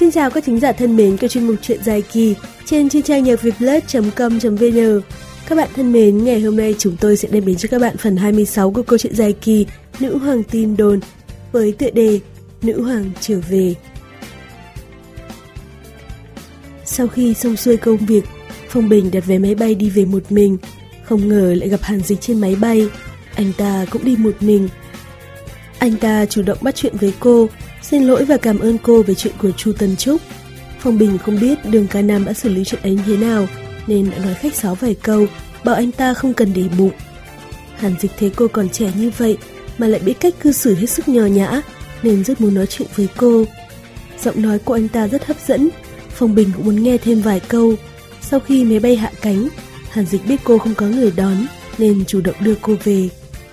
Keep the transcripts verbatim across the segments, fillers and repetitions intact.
Xin chào các thính giả thân mến của chuyên mục Chuyện dài kỳ trên trên trang nhạc vietplus chấm com chấm vn. Các bạn thân mến, ngày hôm nay chúng tôi sẽ đem đến cho các bạn phần hai mươi sáu của câu chuyện dài kỳ Nữ Hoàng Tin Đồn với tựa đề Nữ Hoàng Trở Về. Sau khi xong xuôi công việc, Phong Bình đặt vé máy bay đi về một mình. Không ngờ lại gặp Hàn Dịch trên máy bay. Anh ta cũng đi một mình. Anh ta chủ động bắt chuyện với cô, xin lỗi và cảm ơn cô về chuyện của Chu Tân Trúc. Phong Bình không biết Đường Ca Nam đã xử lý chuyện ấy thế nào, nên đã nói khách sáo vài câu, bảo anh ta không cần để bụng. Hàn Dịch thấy cô còn trẻ như vậy mà lại biết cách cư xử hết sức nho nhã, nên rất muốn nói chuyện với cô. Giọng nói của anh ta rất hấp dẫn, Phong Bình cũng muốn nghe thêm vài câu. Sau khi máy bay hạ cánh, Hàn Dịch biết cô không có người đón, nên chủ động đưa cô về.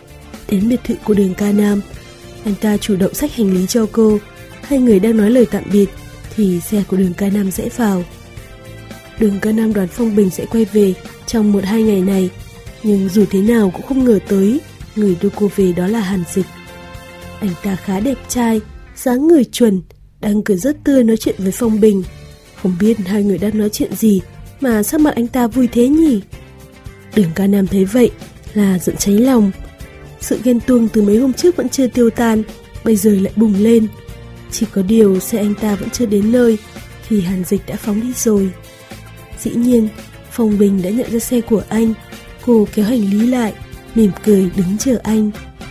Đến biệt thự của Đường Ca Nam, anh ta chủ động xách hành lý cho cô. Hai người đang nói lời tạm biệt thì xe của Đường Ca Nam rẽ vào. Đường Ca Nam đoán Phong Bình sẽ quay về trong một hai ngày này, nhưng dù thế nào cũng không ngờ tới người đưa cô về đó là Hàn Dịch. Anh ta khá đẹp trai, dáng người chuẩn, đang cười rất tươi nói chuyện với Phong Bình. Không biết hai người đang nói chuyện gì mà sắc mặt anh ta vui thế nhỉ? Đường Ca Nam thấy vậy là giận cháy lòng. Sự ghen tuông từ mấy hôm trước vẫn chưa tiêu tan, bây giờ lại bùng lên. Chỉ có điều xe anh ta vẫn chưa đến nơi thì Hàn Dịch đã phóng đi rồi. Dĩ nhiên, Phong Bình đã nhận ra xe của anh. Cô kéo hành lý lại, mỉm cười đứng chờ anh.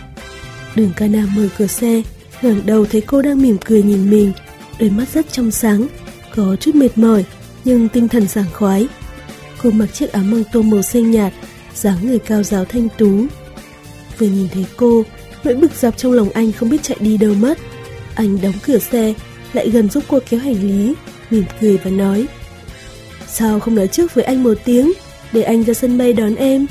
Đường Ca Nam mở cửa xe, ngẩng đầu thấy cô đang mỉm cười nhìn mình, đôi mắt rất trong sáng, có chút mệt mỏi nhưng tinh thần sảng khoái. Cô mặc chiếc áo măng tô màu xanh nhạt, dáng người cao ráo thanh tú. Vừa nhìn thấy cô, nỗi bực dọc trong lòng anh không biết chạy đi đâu mất. Anh đóng cửa xe, lại gần giúp cô kéo hành lý, mỉm cười và nói: "Sao không nói trước với anh một tiếng, để anh ra sân bay đón em?"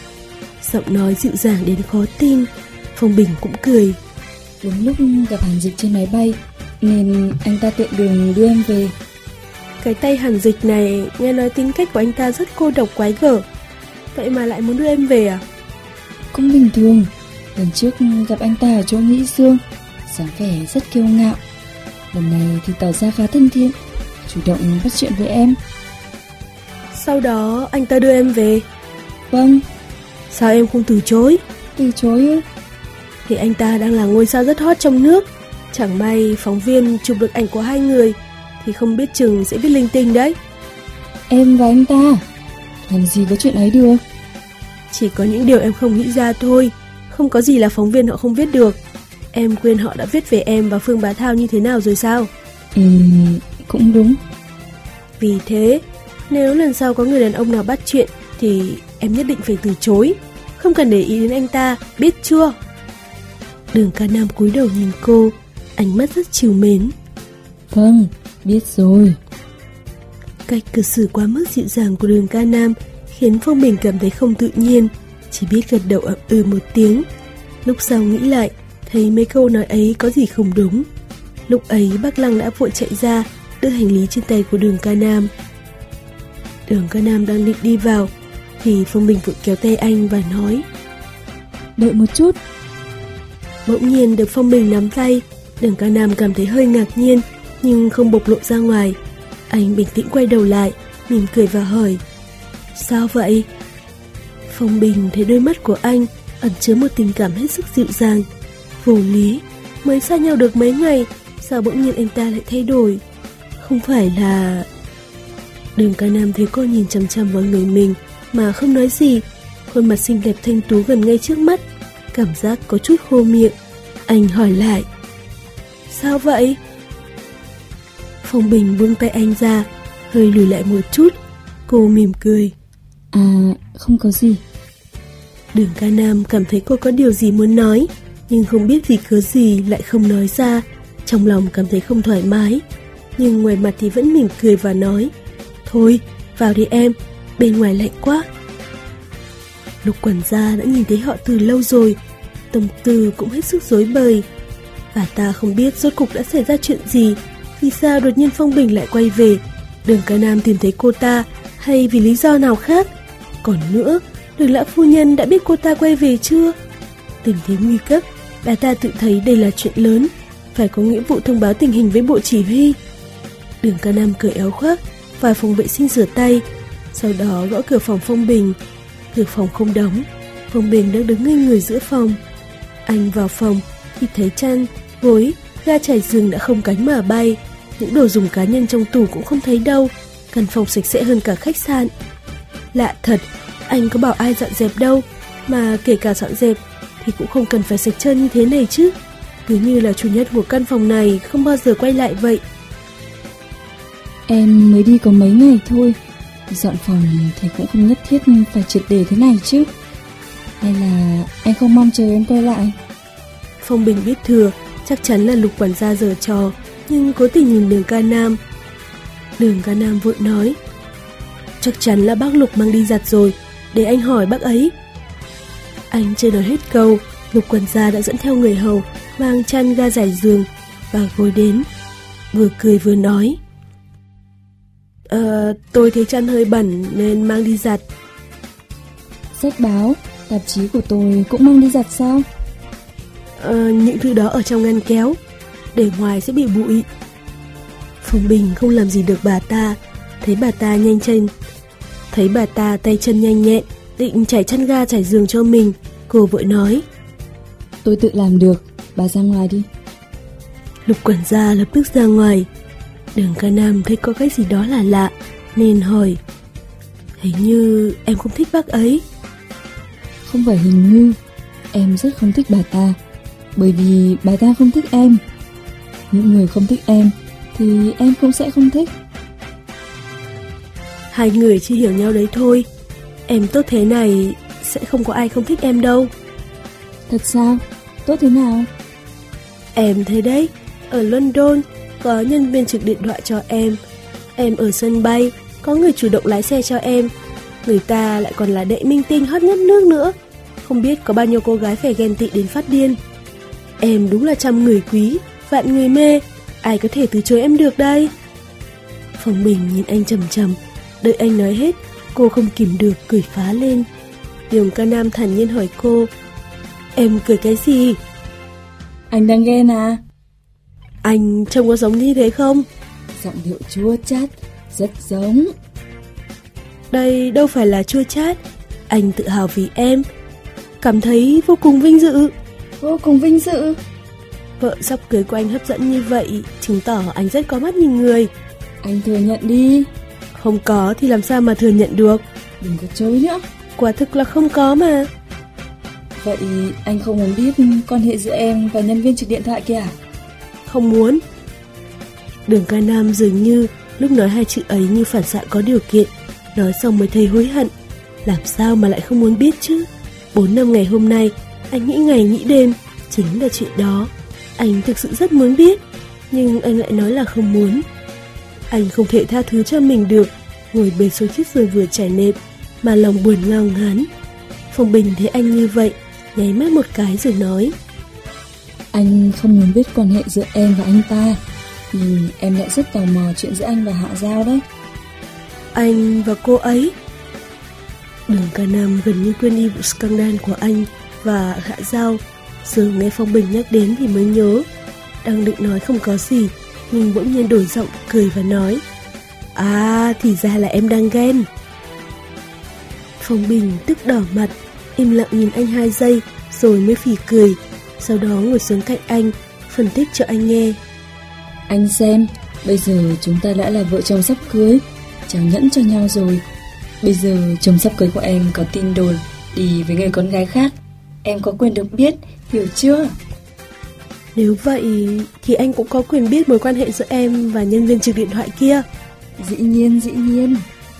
Giọng nói dịu dàng đến khó tin. Phong Bình cũng cười. Đúng lúc gặp Hàn Dịch trên máy bay, nên anh ta tiện đường đưa em về. Cái tay Hàn Dịch này, nghe nói tính cách của anh ta rất cô độc quái gở. Vậy mà lại muốn đưa em về à? Cũng bình thường. Lần trước gặp anh ta ở chỗ Mỹ Dương, dáng vẻ rất kiêu ngạo. Lần này thì tỏ ra khá thân thiện, chủ động bắt chuyện với em. Sau đó anh ta đưa em về? Vâng. Sao em không từ chối? Từ chối ư? Thì anh ta đang là ngôi sao rất hot trong nước. Chẳng may phóng viên chụp được ảnh của hai người thì không biết chừng sẽ viết linh tinh đấy. Em và anh ta làm gì có chuyện ấy được. Chỉ có những điều em không nghĩ ra thôi. Không có gì là phóng viên họ không viết được. Em quên họ đã viết về em và Phương Bá Thao như thế nào rồi sao? Ừm, cũng đúng. Vì thế, nếu lần sau có người đàn ông nào bắt chuyện thì em nhất định phải từ chối. Không cần để ý đến anh ta, biết chưa? Đường Ca Nam cúi đầu nhìn cô, ánh mắt rất trìu mến. Vâng, biết rồi. Cách cư xử quá mức dịu dàng của Đường Ca Nam khiến Phong Bình cảm thấy không tự nhiên, chỉ biết gật đầu ậm ừ một tiếng. Lúc sau nghĩ lại, thấy mấy câu nói ấy có gì không đúng. Lúc ấy bác Lăng đã vội chạy ra, đưa hành lý trên tay của Đường Ca Nam. Đường Ca Nam đang định đi vào thì Phong Bình vội kéo tay anh và nói: "Đợi một chút." Bỗng nhiên được Phong Bình nắm tay, Đường Ca Nam cảm thấy hơi ngạc nhiên nhưng không bộc lộ ra ngoài. Anh bình tĩnh quay đầu lại, mỉm cười và hỏi: "Sao vậy?" Phong Bình thấy đôi mắt của anh ẩn chứa một tình cảm hết sức dịu dàng. Vô lý, mới xa nhau được mấy ngày, sao bỗng nhiên anh ta lại thay đổi? Không phải là... Đường Ca Nam thấy cô nhìn chằm chằm vào người mình mà không nói gì. Khuôn mặt xinh đẹp thanh tú gần ngay trước mắt, cảm giác có chút khô miệng. Anh hỏi lại: "Sao vậy?" Phong Bình buông tay anh ra, hơi lùi lại một chút. Cô mỉm cười: "À, không có gì." Đường Ca Nam cảm thấy cô có điều gì muốn nói, nhưng không biết vì cớ gì lại không nói ra. Trong lòng cảm thấy không thoải mái, nhưng ngoài mặt thì vẫn mỉm cười và nói: "Thôi, vào đi em, bên ngoài lạnh quá." Lục quản gia đã nhìn thấy họ từ lâu rồi, tâm tư cũng hết sức rối bời. Bà ta không biết rốt cục đã xảy ra chuyện gì, vì sao đột nhiên Phong Bình lại quay về, Đường Ca Nam tìm thấy cô ta, hay vì lý do nào khác. Còn nữa, Đường lão phu nhân đã biết cô ta quay về chưa? Tình thế nguy cấp, bà ta tự thấy đây là chuyện lớn, phải có nghĩa vụ thông báo tình hình với bộ chỉ huy. Đường Ca Nam cởi áo khoác, vào phòng vệ sinh rửa tay, sau đó gõ cửa phòng Phong Bình. Cửa phòng không đóng, Phong Bình đang đứng ngây người giữa phòng. Anh vào phòng thì thấy chăn, gối, ga trải giường đã không cánh mà bay. Những đồ dùng cá nhân trong tủ cũng không thấy đâu. Căn phòng sạch sẽ hơn cả khách sạn. Lạ thật, anh có bảo ai dọn dẹp đâu, mà kể cả dọn dẹp thì cũng không cần phải sạch trơn như thế này chứ. Cứ như là chủ nhân của căn phòng này không bao giờ quay lại vậy. Em mới đi có mấy ngày thôi, dọn phòng thì cũng không nhất thiết phải triệt để thế này chứ. Hay là anh không mong chờ em quay lại? Phong Bình biết thừa, chắc chắn là Lục quản gia giở trò, nhưng cố tình nhìn Đường Ca Nam. Đường Ca Nam vội nói, chắc chắn là bác Lục mang đi giặt rồi, để anh hỏi bác ấy. Anh chưa nói hết câu, Lục quản gia đã dẫn theo người hầu mang chăn, ga trải giường và gối đến, vừa cười vừa nói, Ờ, tôi thấy chăn hơi bẩn nên mang đi giặt. Sách báo, tạp chí của tôi cũng mang đi giặt sao? Ờ, những thứ đó ở trong ngăn kéo, để ngoài sẽ bị bụi. Phong Bình không làm gì được bà ta, thấy bà ta nhanh chân, thấy bà ta tay chân nhanh nhẹn, định trải chăn ga trải giường cho mình, cô vội nói, tôi tự làm được, bà ra ngoài đi. Lục quản gia lập tức ra ngoài. Đường Ca Nam thấy có cái gì đó là lạ nên hỏi, hình như em không thích bác ấy. Không phải hình như, em rất không thích bà ta, bởi vì bà ta không thích em. Những người không thích em thì em cũng sẽ không thích. Hai người chưa hiểu nhau đấy thôi. Em tốt thế này sẽ không có ai không thích em đâu. Thật sao? Tốt thế nào? Em thấy đấy, ở London có nhân viên trực điện thoại cho em. Em ở sân bay có người chủ động lái xe cho em. Người ta lại còn là đệ minh tinh hot nhất nước nữa. Không biết có bao nhiêu cô gái phải ghen tị đến phát điên. Em đúng là trăm người quý, vạn người mê, ai có thể từ chối em được đây. Phong Bình nhìn anh trầm trầm, đợi anh nói hết, cô không kìm được cười phá lên. Đường Ca Nam thản nhiên hỏi cô, em cười cái gì? Anh đang ghen à? Anh trông có giống như thế không? Giọng điệu chua chát, rất giống. Đây đâu phải là chua chát, anh tự hào vì em, cảm thấy vô cùng vinh dự. Vô cùng vinh dự? Vợ sắp cưới của anh hấp dẫn như vậy, chứng tỏ anh rất có mắt nhìn người. Anh thừa nhận đi. Không có thì làm sao mà thừa nhận được. Đừng có chối nữa. Quả thực là không có mà. Vậy anh không muốn biết quan hệ giữa em và nhân viên trực điện thoại kia à? Không muốn. Đường Ca Nam dường như lúc nói hai chữ ấy như phản xạ có điều kiện, nói xong mới thấy hối hận. Làm sao mà lại không muốn biết chứ? Bốn năm ngày hôm nay anh nghĩ ngày nghĩ đêm chính là chuyện đó. Anh thực sự rất muốn biết, nhưng anh lại nói là không muốn. Anh không thể tha thứ cho mình được, ngồi bệt xuống chiếc giường vừa trải nệm mà lòng buồn ngao ngán. Phong Bình thấy anh như vậy, nháy mắt một cái rồi nói, anh không muốn biết quan hệ giữa em và anh ta, nhưng em lại rất tò mò chuyện giữa anh và Hạ Giao đấy. Anh và cô ấy? Đường Ca Nam gần như quên đi vụ scandal của anh và Hạ Giao. Giờ nghe Phong Bình nhắc đến thì mới nhớ. Đang định nói không có gì, nhưng bỗng nhiên đổi giọng cười và nói, à thì ra là em đang ghen. Phong Bình tức đỏ mặt, im lặng nhìn anh hai giây rồi mới phì cười. Sau đó ngồi xuống cạnh anh, phân tích cho anh nghe. Anh xem, bây giờ chúng ta đã là vợ chồng sắp cưới, trao nhẫn cho nhau rồi. Bây giờ chồng sắp cưới của em có tin đồn đi với người con gái khác, em có quyền được biết, hiểu chưa? Nếu vậy thì anh cũng có quyền biết mối quan hệ giữa em và nhân viên trực điện thoại kia. Dĩ nhiên, dĩ nhiên.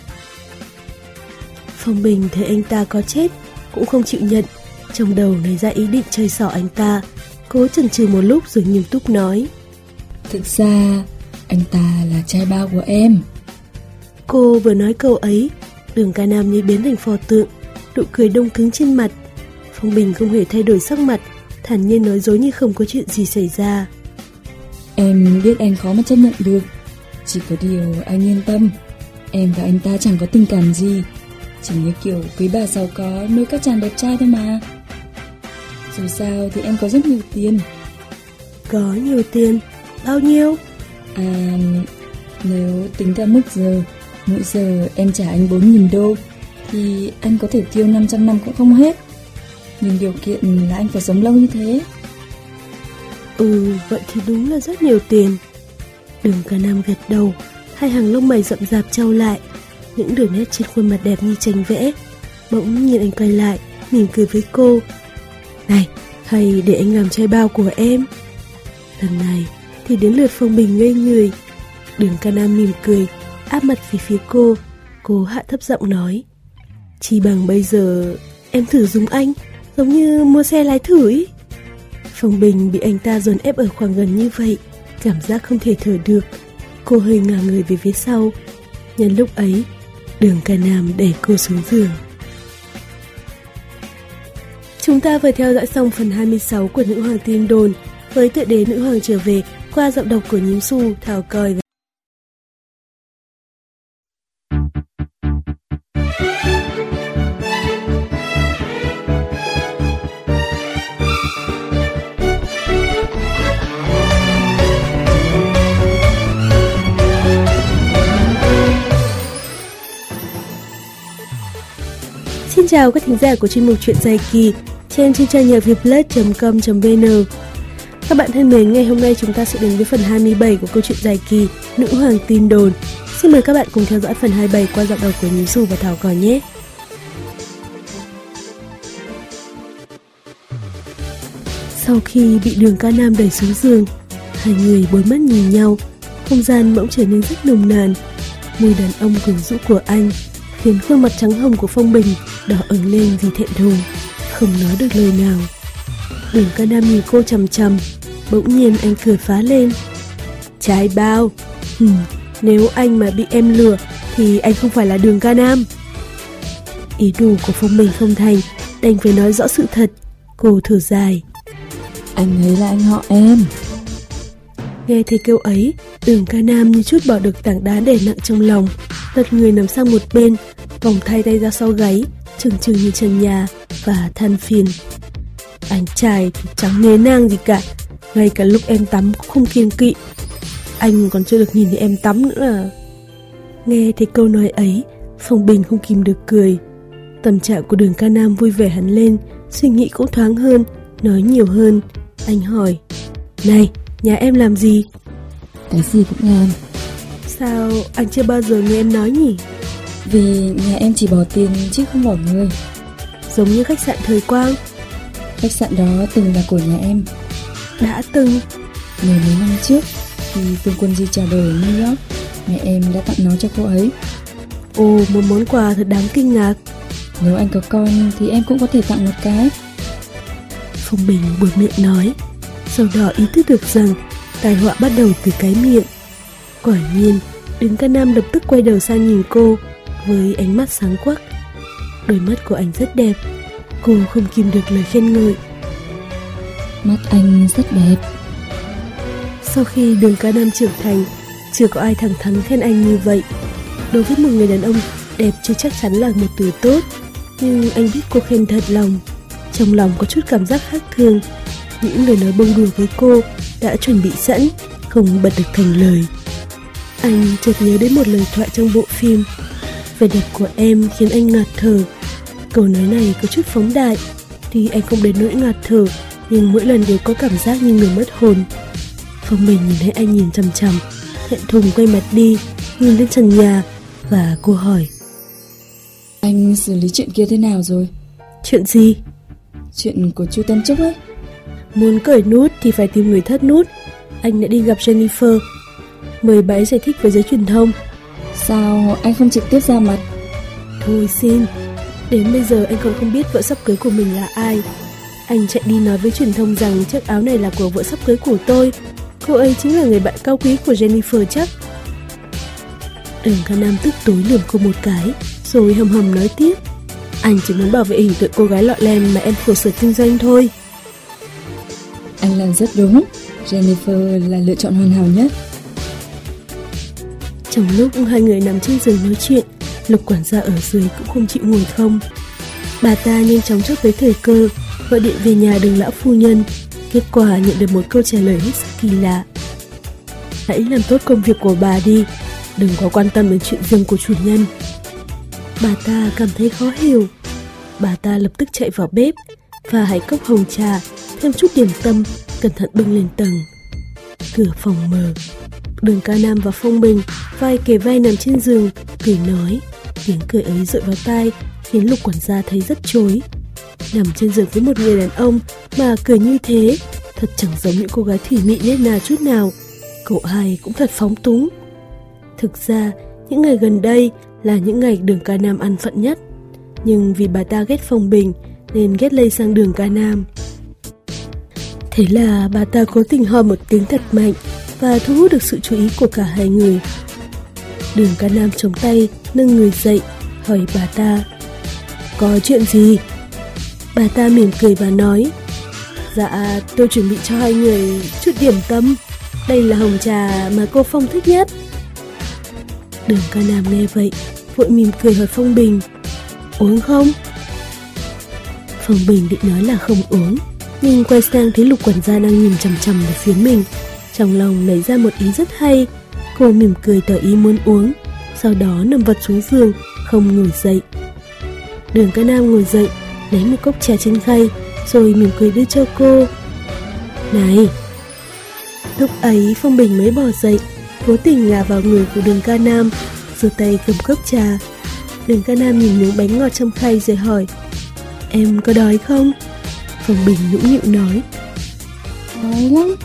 Phong Bình thấy anh ta có chết cũng không chịu nhận, trong đầu nảy ra ý định chơi xỏ anh ta. Cố chần chừ một lúc rồi nghiêm túc nói, thực ra anh ta là trai bao của em. Cô vừa nói câu ấy, Đường Ca Nam như biến thành pho tượng, nụ cười đông cứng trên mặt. Phong Bình không hề thay đổi sắc mặt, thản nhiên nói dối như không có chuyện gì xảy ra. Em biết anh khó mà chấp nhận được, chỉ có điều anh yên tâm, em và anh ta chẳng có tình cảm gì, chỉ như kiểu quý bà giàu có nuôi các chàng đẹp trai thôi mà. Dù sao thì em có rất nhiều tiền. Có nhiều tiền? Bao nhiêu? À, Nếu tính theo mức giờ, mỗi giờ em trả anh bốn nghìn đô, thì anh có thể tiêu năm trăm năm cũng không hết. Nhưng điều kiện là anh phải sống lâu như thế. Ừ, vậy thì đúng là rất nhiều tiền. Đường Ca Nam gật đầu, hai hàng lông mày rậm rạp trao lại, những đường nét trên khuôn mặt đẹp như tranh vẽ. Bỗng nhìn anh quay lại, mỉm cười với cô. Này, hay để anh làm chai bao của em. Lần này thì đến lượt Phong Bình ngây người. Đường Ca Nam mỉm cười, áp mặt về phía cô. Cô hạ thấp giọng nói: chỉ bằng bây giờ em thử dùng anh, giống như mua xe lái thử ý. Phong Bình bị anh ta dồn ép ở khoảng gần như vậy, cảm giác không thể thở được. Cô hơi ngả người về phía sau. Nhân lúc ấy, Đường Ca Nam đẩy cô xuống giường. Chúng ta vừa theo dõi xong phần hai mươi sáu của Nữ Hoàng Tin Đồn với tựa đề Nữ Hoàng Trở Về qua giọng đọc của Nhím Xu, Thảo Còi. Xin chào các thính giả của chuyên mục Chuyện Dài Kỳ trên chương trình nhạc vietplus chấm com chấm vn. Các bạn thân mến, ngày hôm nay chúng ta sẽ đến với phần hai mươi bảy của câu chuyện dài kỳ Nữ Hoàng Tin Đồn. Xin mời các bạn cùng theo dõi phần hai mươi bảy qua giọng đọc của Nhím Xu và Thảo Còi nhé. Sau khi bị Đường Ca Nam đẩy xuống giường, hai người bốn mắt nhìn nhau, không gian bỗng trở nên rất nồng nàn. Mùi đàn ông quyến rũ của anh khiến khuôn mặt trắng hồng của Phong Bình đỏ ửng lên vì thẹn thùng, không nói được lời nào. Đường Ca Nam nhìn cô chằm chằm, bỗng nhiên anh cười phá lên. Trái bao, hừm, nếu anh mà bị em lừa thì anh không phải là Đường Ca Nam. Ý đồ của Phong Bình không thành, đành phải nói rõ sự thật. Cô thở dài. Anh ấy là anh họ em. Nghe thấy câu ấy, Đường Ca Nam như chút bỏ được tảng đá đè nặng trong lòng, lật người nằm sang một bên, vòng thay tay ra sau gáy, trừng trừng như trần nhà và than phiền. Anh trai thì chẳng nề nang gì cả, ngay cả lúc em tắm cũng không kiêng kỵ. Anh còn chưa được nhìn thấy em tắm nữa à. Nghe thấy câu nói ấy, Phong Bình không kìm được cười. Tâm trạng của Đường Ca Nam vui vẻ hẳn lên, suy nghĩ cũng thoáng hơn, nói nhiều hơn. Anh hỏi: Này, nhà em làm gì? Cái gì cũng làm. Sao anh chưa bao giờ nghe em nói nhỉ? Vì nhà em chỉ bỏ tiền chứ không bỏ người. Giống như khách sạn Thời Quang. Khách sạn đó từng là của nhà em. Đã từng? Mười mấy năm trước, khi Vương Quân Di chào đời ở New York, mẹ em đã tặng nó cho cô ấy. Ồ, một món quà thật đáng kinh ngạc. Nếu anh có con thì em cũng có thể tặng một cái. Phong Bình buột miệng nói, sau đó ý thức được rằng tai họa bắt đầu từ cái miệng. Quả nhiên, Đường Ca Nam lập tức quay đầu sang nhìn cô với ánh mắt sáng quắc. Đôi mắt của anh rất đẹp, cô không kìm được lời khen ngợi. Mắt anh rất đẹp. Sau khi Đường Ca Nam trưởng thành, chưa có ai thẳng thắn khen anh như vậy. Đối với một người đàn ông, đẹp chưa chắc chắn là một từ tốt, nhưng anh biết cô khen thật lòng. Trong lòng có chút cảm giác khác thường. Những lời nói bông đùa với cô đã chuẩn bị sẵn, không bật được thành lời. Anh chợt nhớ đến một lời thoại trong bộ phim. Vẻ đẹp của em khiến anh ngạt thở. Câu nói này có chút phóng đại, thì anh không đến nỗi ngạt thở, nhưng mỗi lần đều có cảm giác như người mất hồn. Phong Bình nhìn thấy anh nhìn chằm chằm, thẹn thùng quay mặt đi, nhìn lên trần nhà, và cô hỏi: Anh xử lý chuyện kia thế nào rồi? Chuyện gì? Chuyện của Chu Tân Trúc ấy. Muốn cởi nút thì phải tìm người thắt nút. Anh đã đi gặp Jennifer, mời bà ấy giải thích với giới truyền thông. Sao anh không trực tiếp ra mặt? Thôi xin, đến bây giờ anh còn không biết vợ sắp cưới của mình là ai. Anh chạy đi nói với truyền thông rằng chiếc áo này là của vợ sắp cưới của tôi. Cô ấy chính là người bạn cao quý của Jennifer chắc. Đường Ca Nam tức tối lườm cô một cái, rồi hầm hầm nói tiếp: Anh chỉ muốn bảo vệ hình tượng cô gái lọ lem mà em khổ sở kinh doanh thôi. Anh làm rất đúng, Jennifer là lựa chọn hoàn hảo nhất. Trong lúc hai người nằm trên giường nói chuyện, Lục quản gia ở dưới cũng không chịu ngồi không. Bà ta nhanh chóng chốt lấy thời cơ, gọi điện về nhà Đường lão phu nhân. Kết quả nhận được một câu trả lời hết sức kỳ lạ: Hãy làm tốt công việc của bà đi, Đừng có quan tâm đến chuyện riêng của chủ nhân. Bà ta cảm thấy khó hiểu. Bà ta lập tức chạy vào bếp, pha hai cốc hồng trà, thêm chút điểm tâm, cẩn thận bưng lên tầng. Cửa phòng mở. Đường Ca Nam và Phong Bình vai kề vai nằm trên giường, cười nói. Tiếng cười ấy dội vào tai, khiến Lục quản gia thấy rất chối. Nằm trên giường với một người đàn ông mà cười như thế, thật chẳng giống những cô gái thủy mị nết na chút nào. Cậu hai cũng thật phóng túng. Thực ra, những ngày gần đây là những ngày Đường Ca Nam ăn phận nhất. Nhưng vì bà ta ghét Phong Bình nên ghét lây sang Đường Ca Nam. Thế là bà ta cố tình ho một tiếng thật mạnh và thu hút được sự chú ý của cả hai người. Đường Ca Nam chống tay, nâng người dậy, hỏi bà ta: Có chuyện gì? Bà ta mỉm cười và nói: Dạ, tôi chuẩn bị cho hai người chút điểm tâm. Đây là hồng trà mà cô Phong thích nhất. Đường Ca Nam nghe vậy, vội mỉm cười hỏi Phong Bình: Uống không? Phong Bình định nói là không uống, nhưng quay sang thấy Lục quản gia đang nhìn chằm chằm về phía mình. Trong lòng nảy ra một ý rất hay. Cô mỉm cười tỏ ý muốn uống, sau đó nằm vật xuống giường, không ngồi dậy. Đường Ca Nam ngồi dậy, lấy một cốc trà trên khay, rồi mỉm cười đưa cho cô. Này! Lúc ấy Phong Bình mới bò dậy, cố tình ngả vào người của Đường Ca Nam, giơ tay cầm cốc trà. Đường Ca Nam nhìn miếng bánh ngọt trong khay rồi hỏi: Em có đói không? Phong Bình nũng nịu nói: Đói lắm.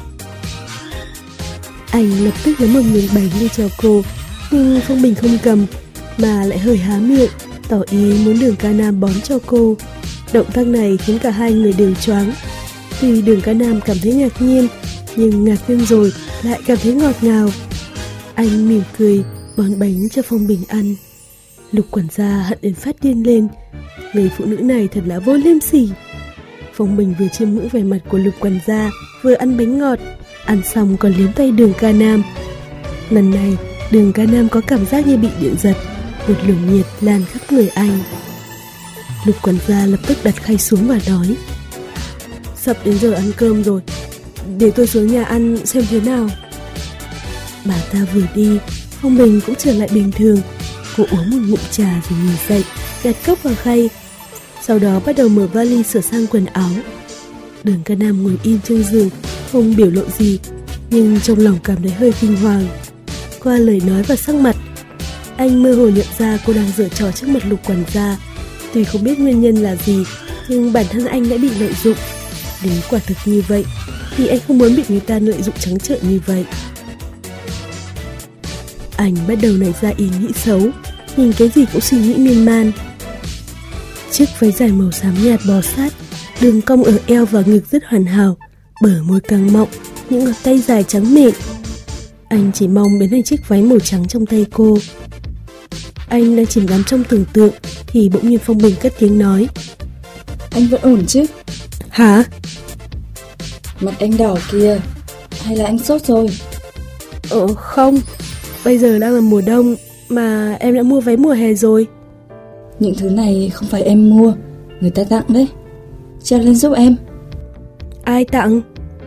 Anh lập tức lấy một miếng bánh đưa cho cô, nhưng Phong Bình không cầm, mà lại hơi há miệng, tỏ ý muốn Đường Ca Nam bón cho cô. Động tác này khiến cả hai người đều choáng. Tuy Đường Ca Nam cảm thấy ngạc nhiên, nhưng ngạc nhiên rồi lại cảm thấy ngọt ngào. Anh mỉm cười, bón bánh cho Phong Bình ăn. Lục quản gia hận đến phát điên lên. Người phụ nữ này thật là vô liêm sỉ. Phong Bình vừa chiêm ngưỡng vẻ mặt của Lục quản gia, vừa ăn bánh ngọt, ăn xong còn liếm tay Đường Ca Nam. Lần này Đường Ca Nam có cảm giác như bị điện giật, một luồng nhiệt lan khắp người anh. Lục quản gia lập tức đặt khay xuống và nói: Sắp đến giờ ăn cơm rồi, để tôi xuống nhà ăn xem thế nào. Bà ta vừa đi, Phong Bình cũng trở lại bình thường. Cô uống một ngụm trà rồi ngồi dậy, đặt cốc vào khay. Sau đó bắt đầu mở vali sửa sang quần áo. Đường Ca Nam ngồi im trên giường, không biểu lộ gì, nhưng trong lòng cảm thấy hơi kinh hoàng. Qua lời nói và sắc mặt, anh mơ hồ nhận ra cô đang giở trò trước mặt Lục quản gia. Tuy không biết nguyên nhân là gì, nhưng bản thân anh đã bị lợi dụng. Nếu quả thực như vậy, thì anh không muốn bị người ta lợi dụng trắng trợn như vậy. Anh bắt đầu nảy ra ý nghĩ xấu, nhìn cái gì cũng suy nghĩ miên man. Chiếc váy dài màu xám nhạt bó sát, đường cong ở eo và ngực rất hoàn hảo, bờ môi căng mọng, những ngón tay dài trắng mịn. Anh chỉ mong biến thành chiếc váy màu trắng trong tay cô. Anh đang chìm đắm trong tưởng tượng thì bỗng nhiên Phong Bình cất tiếng nói: Anh vẫn ổn chứ? Hả? Mặt anh đỏ kìa, hay là anh sốt rồi? Ờ không, bây giờ đang là mùa đông mà em đã mua váy mùa hè rồi. Những thứ này không phải em mua, người ta tặng đấy. Treo lên giúp em. Ai tặng?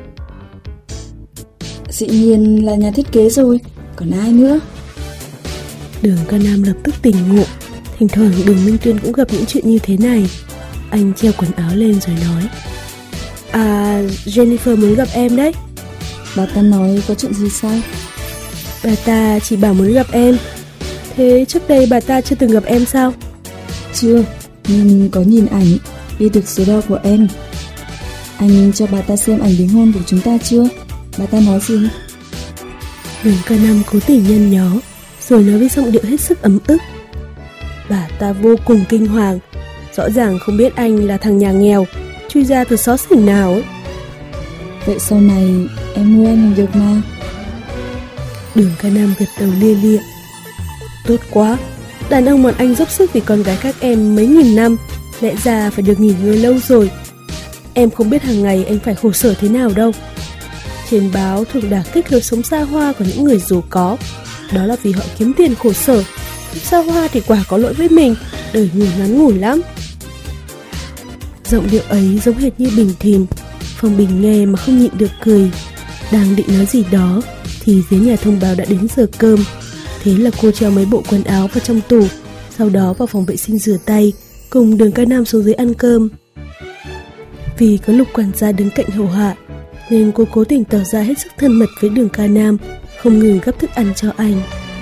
Dĩ nhiên là nhà thiết kế rồi, còn ai nữa? Đường Ca Nam lập tức tỉnh ngộ. Thỉnh thoảng Đường Minh Tuyên cũng gặp những chuyện như thế này. Anh treo quần áo lên rồi nói: À, Jennifer muốn gặp em đấy. Bà ta nói có chuyện gì sao? Bà ta chỉ bảo muốn gặp em. Thế trước đây bà ta chưa từng gặp em sao? Chưa, nhưng có nhìn ảnh, biết được số đo của em. Anh cho bà ta xem ảnh đính hôn của chúng ta chưa? Bà ta nói gì? Đường Ca Nam cố tình nhăn nhó, rồi nói với giọng điệu hết sức ấm ức. Bà ta vô cùng kinh hoàng, rõ ràng không biết anh là thằng nhà nghèo, chui ra từ xó xỉnh nào ấy. Vậy sau này em nuôi anh được mà. Đường Ca Nam gật đầu lia lịa. Tốt quá, đàn ông bọn anh dốc sức vì con gái các em mấy nghìn năm, lẽ ra phải được nghỉ ngơi lâu rồi. Em không biết hàng ngày anh phải khổ sở thế nào đâu. Trên báo thường đả kích lối sống xa hoa của những người giàu có, đó là vì họ kiếm tiền khổ sở. Xa hoa thì quả có lỗi với mình, đời người ngắn ngủi lắm. Giọng điệu ấy giống hệt như Bình Thìn. Phong Bình nghe mà không nhịn được cười. Đang định nói gì đó thì dưới nhà thông báo đã đến giờ cơm. Thế là cô treo mấy bộ quần áo vào trong tủ, sau đó vào phòng vệ sinh rửa tay, cùng Đường Ca Nam xuống dưới ăn cơm. Vì có Lục quản gia đứng cạnh hầu hạ, nên cô cố tình tỏ ra hết sức thân mật với Đường Ca Nam, không ngừng gắp thức ăn cho anh.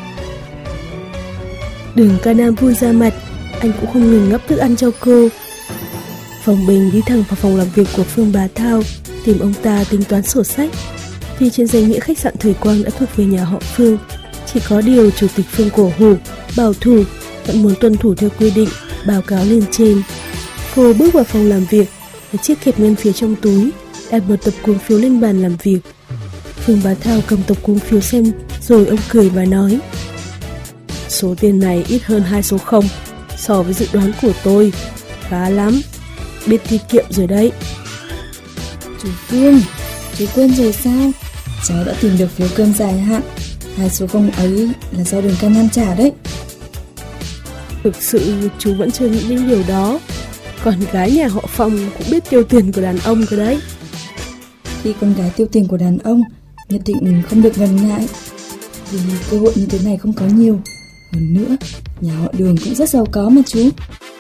Đường Ca Nam vui ra mặt, anh cũng không ngừng gắp thức ăn cho cô. Phong Bình đi thẳng vào phòng làm việc của Phương Bá Thao, tìm ông ta tính toán sổ sách. Vì trên danh nghĩa khách sạn Thời Quang đã thuộc về nhà họ Phương, chỉ có điều chủ tịch Phương cổ hủ, bảo thủ, vẫn muốn tuân thủ theo quy định, báo cáo lên trên. Cô bước vào phòng làm việc, với chiếc kẹp ngân phía trong túi, đặt một tập cuốn phiếu lên bàn làm việc. Phương Bá Thao cầm tập cuốn phiếu xem, rồi ông cười và nói: số tiền này ít hơn hai số không, so với dự đoán của tôi, khá lắm, biết tiết kiệm rồi đấy. Chú Phương, chú quên rồi sao? Cháu đã tìm được phiếu cơm dài hạn, hai số không ấy là do Đường Ca Nam trả đấy. Thực sự chú vẫn chưa nghĩ đến điều đó. Con gái nhà họ Phong cũng biết tiêu tiền của đàn ông cơ đấy. Khi con gái tiêu tiền của đàn ông, nhất định không được ngần ngại, vì cơ hội như thế này không có nhiều. Hơn nữa, nhà họ Đường cũng rất giàu có mà chú.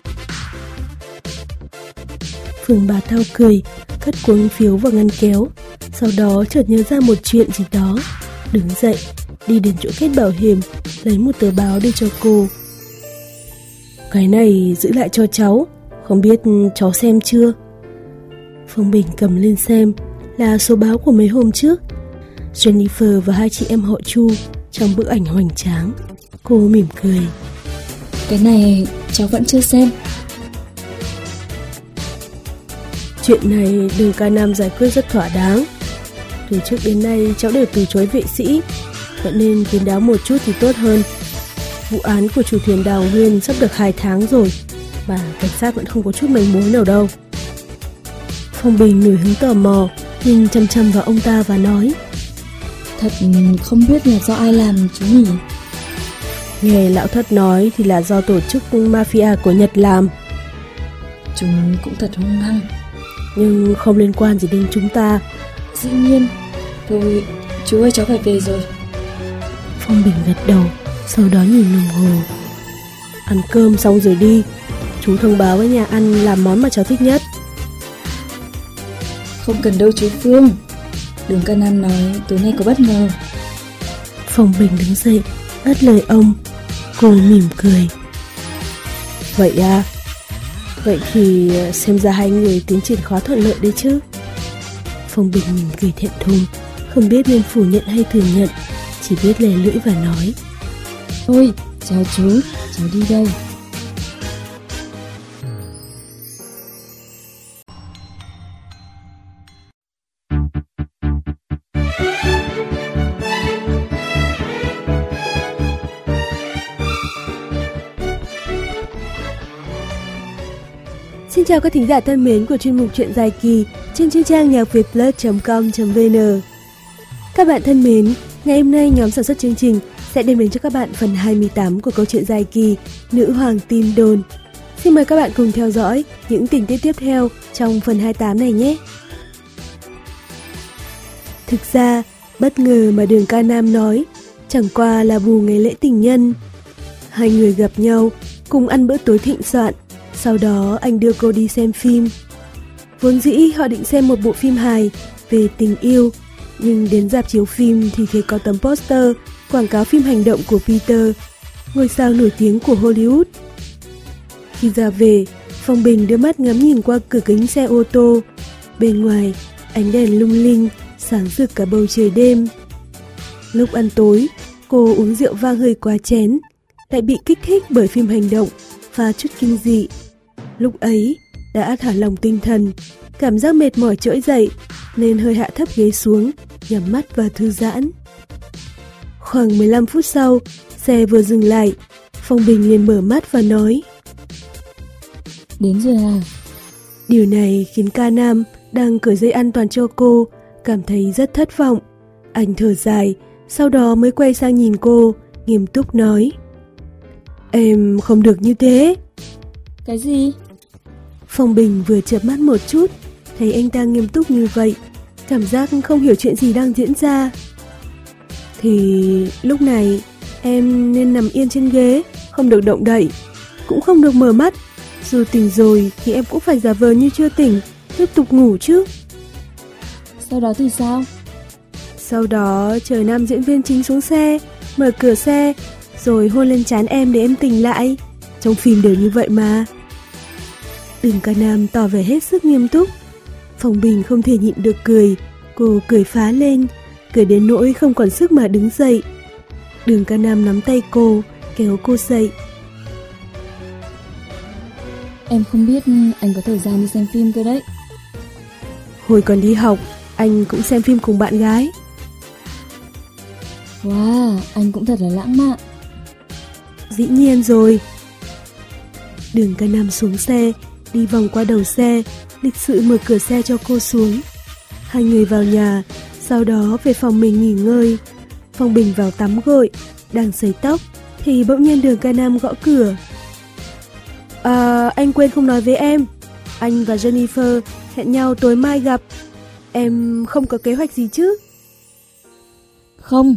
Phương Bá Thao cười, cất cuốn phiếu vào ngăn kéo, sau đó chợt nhớ ra một chuyện gì đó, đứng dậy, đi đến chỗ kết bảo hiểm, lấy một tờ báo đưa cho cô. Cái này giữ lại cho cháu, không biết cháu xem chưa? Phong Bình cầm lên xem, là số báo của mấy hôm trước. Jennifer và hai chị em họ Chu trong bức ảnh hoành tráng. Cô mỉm cười. Cái này cháu vẫn chưa xem. Chuyện này Đường Ca Nam giải quyết rất thỏa đáng. Từ trước đến nay cháu đều từ chối vệ sĩ, vậy nên kín đáo một chút thì tốt hơn. Vụ án của chủ thuyền Đào Nguyên sắp được hai tháng rồi, mà cảnh sát vẫn không có chút manh mối nào đâu. Phong Bình nổi hứng tò mò, nhìn chăm chăm vào ông ta và nói: Thật không biết là do ai làm chú nhỉ? Nghe lão thất nói thì là do tổ chức mafia của Nhật làm. Chúng cũng thật hung hăng, nhưng không liên quan gì đến chúng ta. Dĩ nhiên. Thôi, chú ơi, cháu phải về rồi. Phong Bình gật đầu, sau đó nhìn đồng hồ. Ăn cơm xong rồi đi, chú thông báo với nhà ăn làm món mà cháu thích nhất. Không cần đâu chú Phương, Đường Ca Nam nói tối nay có bất ngờ. Phong Bình đứng dậy, ngắt lời ông. Cô mỉm cười. Vậy à? Vậy thì xem ra hai người tiến triển khá thuận lợi đấy chứ. Phong Bình mỉm cười thẹn thùng, không biết nên phủ nhận hay thừa nhận, chỉ biết lè lưỡi và nói: Thôi, chào chú, cháu đi đây. Xin chào các thính giả thân mến của chuyên mục Chuyện dài kỳ trên chuyên trang nhạc việt plus chấm com chấm vn. Các bạn thân mến, ngày hôm nay nhóm sản xuất chương trình sẽ đem đến cho các bạn phần hai mươi tám của câu chuyện dài kỳ Nữ Hoàng Tin Đồn. Xin mời các bạn cùng theo dõi những tình tiết tiếp theo trong phần hai mươi tám này nhé. Thực ra, bất ngờ mà Đường Ca Nam nói chẳng qua là bù ngày lễ tình nhân. Hai người gặp nhau, cùng ăn bữa tối thịnh soạn. Sau đó anh đưa cô đi xem phim. Vốn dĩ họ định xem một bộ phim hài về tình yêu, nhưng đến rạp chiếu phim thì thấy có tấm poster quảng cáo phim hành động của Peter, ngôi sao nổi tiếng của Hollywood. Khi ra về, Phong Bình đưa mắt ngắm nhìn qua cửa kính xe ô tô. Bên ngoài, ánh đèn lung linh, sáng rực cả bầu trời đêm. Lúc ăn tối, cô uống rượu vang hơi quá chén, lại bị kích thích bởi phim hành động và chút kinh dị. Lúc ấy đã thả lỏng tinh thần, cảm giác mệt mỏi trỗi dậy nên hơi hạ thấp ghế xuống, nhắm mắt và thư giãn. Khoảng mười lăm phút sau, xe vừa dừng lại, Phong Bình liền mở mắt và nói: Đến rồi à? Điều này khiến Ca Nam đang cởi dây an toàn cho cô cảm thấy rất thất vọng. Anh thở dài, sau đó mới quay sang nhìn cô, nghiêm túc nói: Em không được như thế. Cái gì? Phong Bình vừa chợp mắt một chút, thấy anh ta nghiêm túc như vậy, cảm giác không hiểu chuyện gì đang diễn ra. Thì lúc này Em nên nằm yên trên ghế, không được động đậy, cũng không được mở mắt. Dù tỉnh rồi thì em cũng phải giả vờ như chưa tỉnh, tiếp tục ngủ chứ. Sau đó thì sao? Sau đó chờ nam diễn viên chính xuống xe, mở cửa xe, rồi hôn lên trán em để em tỉnh lại. Trong phim đều như vậy mà. Đường Ca Nam tỏ vẻ hết sức nghiêm túc. Phong Bình không thể nhịn được cười. Cô cười phá lên, cười đến nỗi không còn sức mà đứng dậy. Đường Ca Nam nắm tay cô, kéo cô dậy. Em không biết anh có thời gian đi xem phim cơ đấy. Hồi còn đi học, anh cũng xem phim cùng bạn gái. Wow, anh cũng thật là lãng mạn. Dĩ nhiên rồi. Đường Ca Nam xuống xe, đi vòng qua đầu xe, lịch sự mở cửa xe cho cô xuống. Hai người vào nhà, sau đó về phòng mình nghỉ ngơi. Phong Bình vào tắm gội, đang sấy tóc, thì bỗng nhiên Đường Ca Nam gõ cửa. À, anh quên không nói với em. Anh và Jennifer hẹn nhau tối mai gặp. Em không có kế hoạch gì chứ? Không.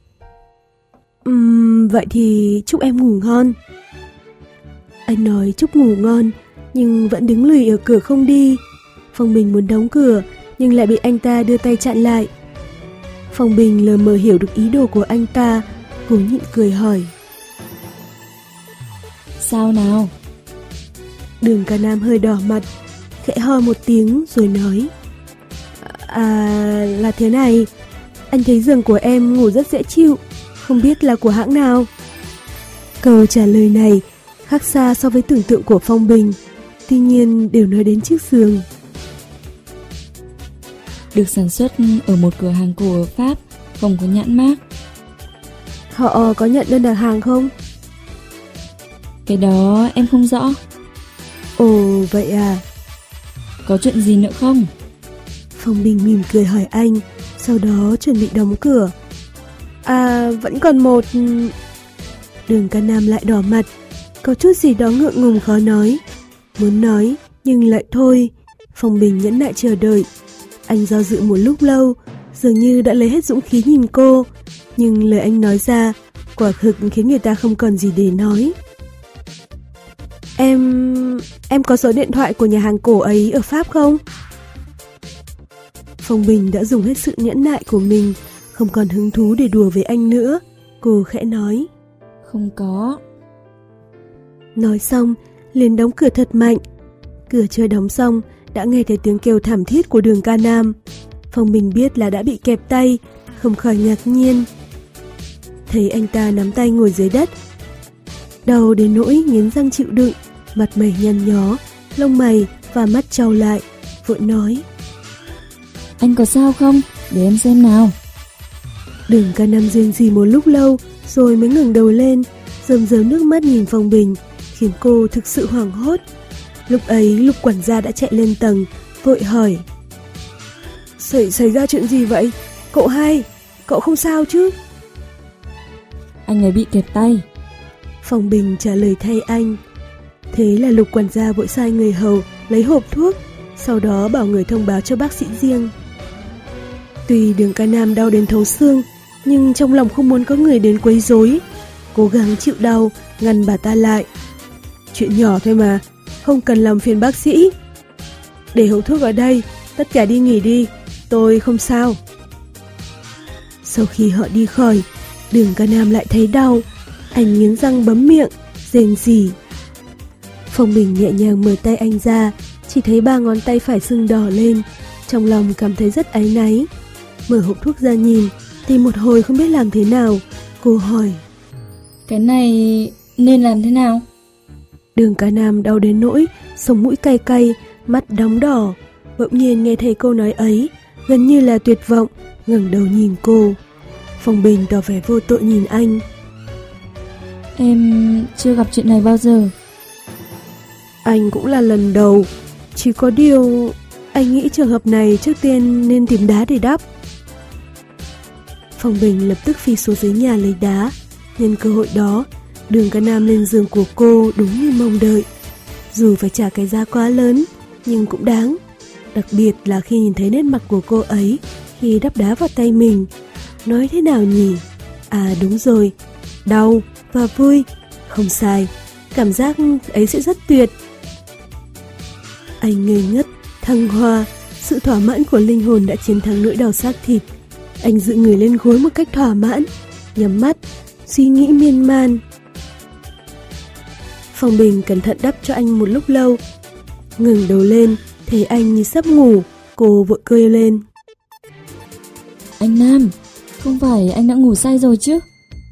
Uhm, vậy thì chúc em ngủ ngon. Anh nói chúc ngủ ngon, nhưng vẫn đứng lười ở cửa không đi. Phong Bình muốn đóng cửa, nhưng lại bị anh ta đưa tay chặn lại. Phong Bình lờ mờ hiểu được ý đồ của anh ta, cố nhịn cười hỏi. Sao nào? Đường Ca Nam hơi đỏ mặt, khẽ ho một tiếng rồi nói. À, là thế này, anh thấy giường của em ngủ rất dễ chịu, không biết là của hãng nào. Câu trả lời này khác xa so với tưởng tượng của Phong Bình, tuy nhiên đều nói đến chiếc giường. Được sản xuất ở một cửa hàng cổ ở Pháp, không có nhãn mác. Họ có nhận đơn đặt hàng không? Cái đó em không rõ. Ồ, vậy à? Có chuyện gì nữa không? Phong Bình mỉm cười hỏi anh, sau đó chuẩn bị đóng cửa. À, vẫn còn một... Đường Ca Nam lại đỏ mặt, có chút gì đó ngượng ngùng khó nói. Muốn nói, nhưng lại thôi. Phong Bình nhẫn nại chờ đợi. Anh do dự một lúc lâu, dường như đã lấy hết dũng khí nhìn cô. Nhưng lời anh nói ra, quả thực khiến người ta không còn gì để nói. Em... em có số điện thoại của nhà hàng cổ ấy ở Pháp không? Phong Bình đã dùng hết sự nhẫn nại của mình, không còn hứng thú để đùa với anh nữa. Cô khẽ nói. Không có. Nói xong, liền đóng cửa thật mạnh. Cửa chưa đóng xong, đã nghe thấy tiếng kêu thảm thiết của Đường Ca Nam. Phong Bình biết là đã bị kẹp tay, không khỏi ngạc nhiên. Thấy anh ta nắm tay ngồi dưới đất, đau đến nỗi nghiến răng chịu đựng, mặt mày nhăn nhó, lông mày và mắt trao lại, vội nói. Anh có sao không? Để em xem nào. Đường Ca Nam rên rỉ một lúc lâu, rồi mới ngẩng đầu lên, rơm rớm nước mắt nhìn Phong Bình, khiến cô thực sự hoảng hốt. Lúc ấy Lục quản gia đã chạy lên tầng, vội hỏi. Xảy, xảy ra chuyện gì vậy? Cậu hai, cậu không sao chứ? Anh ấy bị kẹp tay. Phong Bình trả lời thay anh. Thế là Lục quản gia vội sai người hầu lấy hộp thuốc, sau đó bảo người thông báo cho bác sĩ riêng. Tuy Đường Ca Nam đau đến thấu xương, nhưng trong lòng không muốn có người đến quấy rối. Cố gắng chịu đau, ngăn bà ta lại. Chuyện nhỏ thôi mà, không cần làm phiền bác sĩ. Để hộp thuốc ở đây, tất cả đi nghỉ đi, tôi không sao. Sau khi họ đi khỏi, Đường Ca Nam lại thấy đau. Anh nghiến răng bấm miệng, rên rỉ. Phong Bình nhẹ nhàng mở tay anh ra, chỉ thấy ba ngón tay phải sưng đỏ lên. Trong lòng cảm thấy rất áy náy. Mở hộp thuốc ra nhìn, thì một hồi không biết làm thế nào. Cô hỏi. Cái này nên làm thế nào? Đường Ca Nam đau đến nỗi sống mũi cay cay, mắt đóng đỏ. Bỗng nhiên nghe thấy câu nói ấy, gần như là tuyệt vọng, ngẩng đầu nhìn cô. Phong Bình tỏ vẻ vô tội nhìn anh. Em chưa gặp chuyện này bao giờ. Anh cũng là lần đầu. Chỉ có điều anh nghĩ trường hợp này trước tiên nên tìm đá để đắp. Phong Bình lập tức phi xuống dưới nhà lấy đá. Nhân cơ hội đó, Đường Ca Nam lên giường của cô đúng như mong đợi. Dù phải trả cái giá quá lớn, nhưng cũng đáng. Đặc biệt là khi nhìn thấy nét mặt của cô ấy khi đắp đá vào tay mình. Nói thế nào nhỉ? À đúng rồi, đau và vui. Không sai, cảm giác ấy sẽ rất tuyệt. Anh ngây ngất, thăng hoa, sự thỏa mãn của linh hồn đã chiến thắng nỗi đau xác thịt. Anh dựng người lên gối một cách thỏa mãn, nhắm mắt, suy nghĩ miên man. Phong Bình cẩn thận đắp cho anh một lúc lâu. Ngẩng đầu lên, thấy anh như sắp ngủ, cô vội kêu lên. Anh Nam, không phải anh đã ngủ say rồi chứ?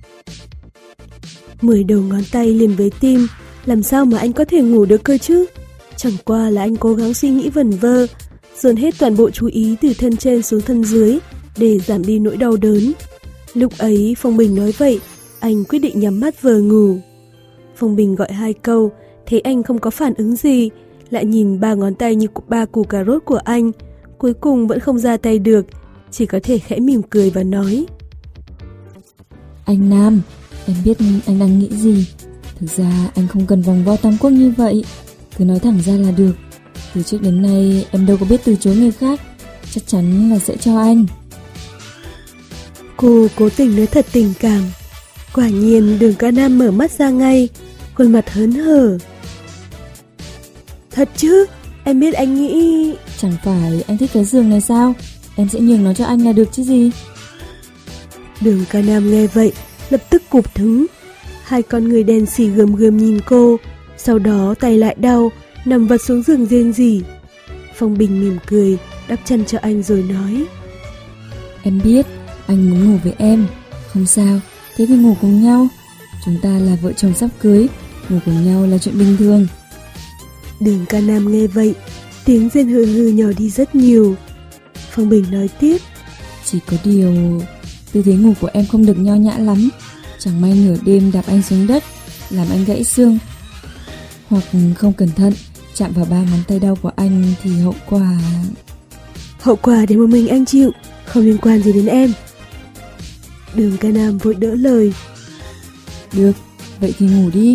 Mười đầu ngón tay liền với tim, làm sao mà anh có thể ngủ được cơ chứ? Chẳng qua là anh cố gắng suy nghĩ vẩn vơ, dồn hết toàn bộ chú ý từ thân trên xuống thân dưới để giảm đi nỗi đau đớn. Lúc ấy Phong Bình nói vậy, anh quyết định nhắm mắt vờ ngủ. Phong Bình gọi hai câu, thấy anh không có phản ứng gì, lại nhìn ba ngón tay như ba củ cà rốt của anh, cuối cùng vẫn không ra tay được, chỉ có thể khẽ mỉm cười và nói. Anh Nam, em biết anh đang nghĩ gì. Thực ra anh không cần vòng vo tam quốc như vậy, cứ nói thẳng ra là được. Từ trước đến nay em đâu có biết từ chối người khác, chắc chắn là sẽ cho anh. Cô cố tình nói thật tình cảm. Quả nhiên Đường Ca Nam mở mắt ra ngay, khuôn mặt hớn hở. Thật chứ, em biết anh nghĩ... Chẳng phải anh thích cái giường này sao? Em sẽ nhường nó cho anh là được chứ gì. Đường Ca Nam nghe vậy, lập tức cụp thứng. Hai con người đen xì gườm gườm nhìn cô, sau đó tay lại đau, nằm vật xuống giường rên rỉ. Phong Bình mỉm cười, đắp chăn cho anh rồi nói. Em biết, anh muốn ngủ với em. Không sao, thế thì ngủ cùng nhau. Chúng ta là vợ chồng sắp cưới, ngủ cùng nhau là chuyện bình thường. Đường Ca Nam nghe vậy, tiếng rên hừ hừ nhỏ đi rất nhiều. Phong Bình nói tiếp. Chỉ có điều, tư thế ngủ của em không được nho nhã lắm. Chẳng may nửa đêm đạp anh xuống đất, làm anh gãy xương, hoặc không cẩn thận chạm vào ba ngón tay đau của anh thì hậu quả... Hậu quả để một mình anh chịu, không liên quan gì đến em. Đường Ca Nam vội đỡ lời. Được, vậy thì ngủ đi.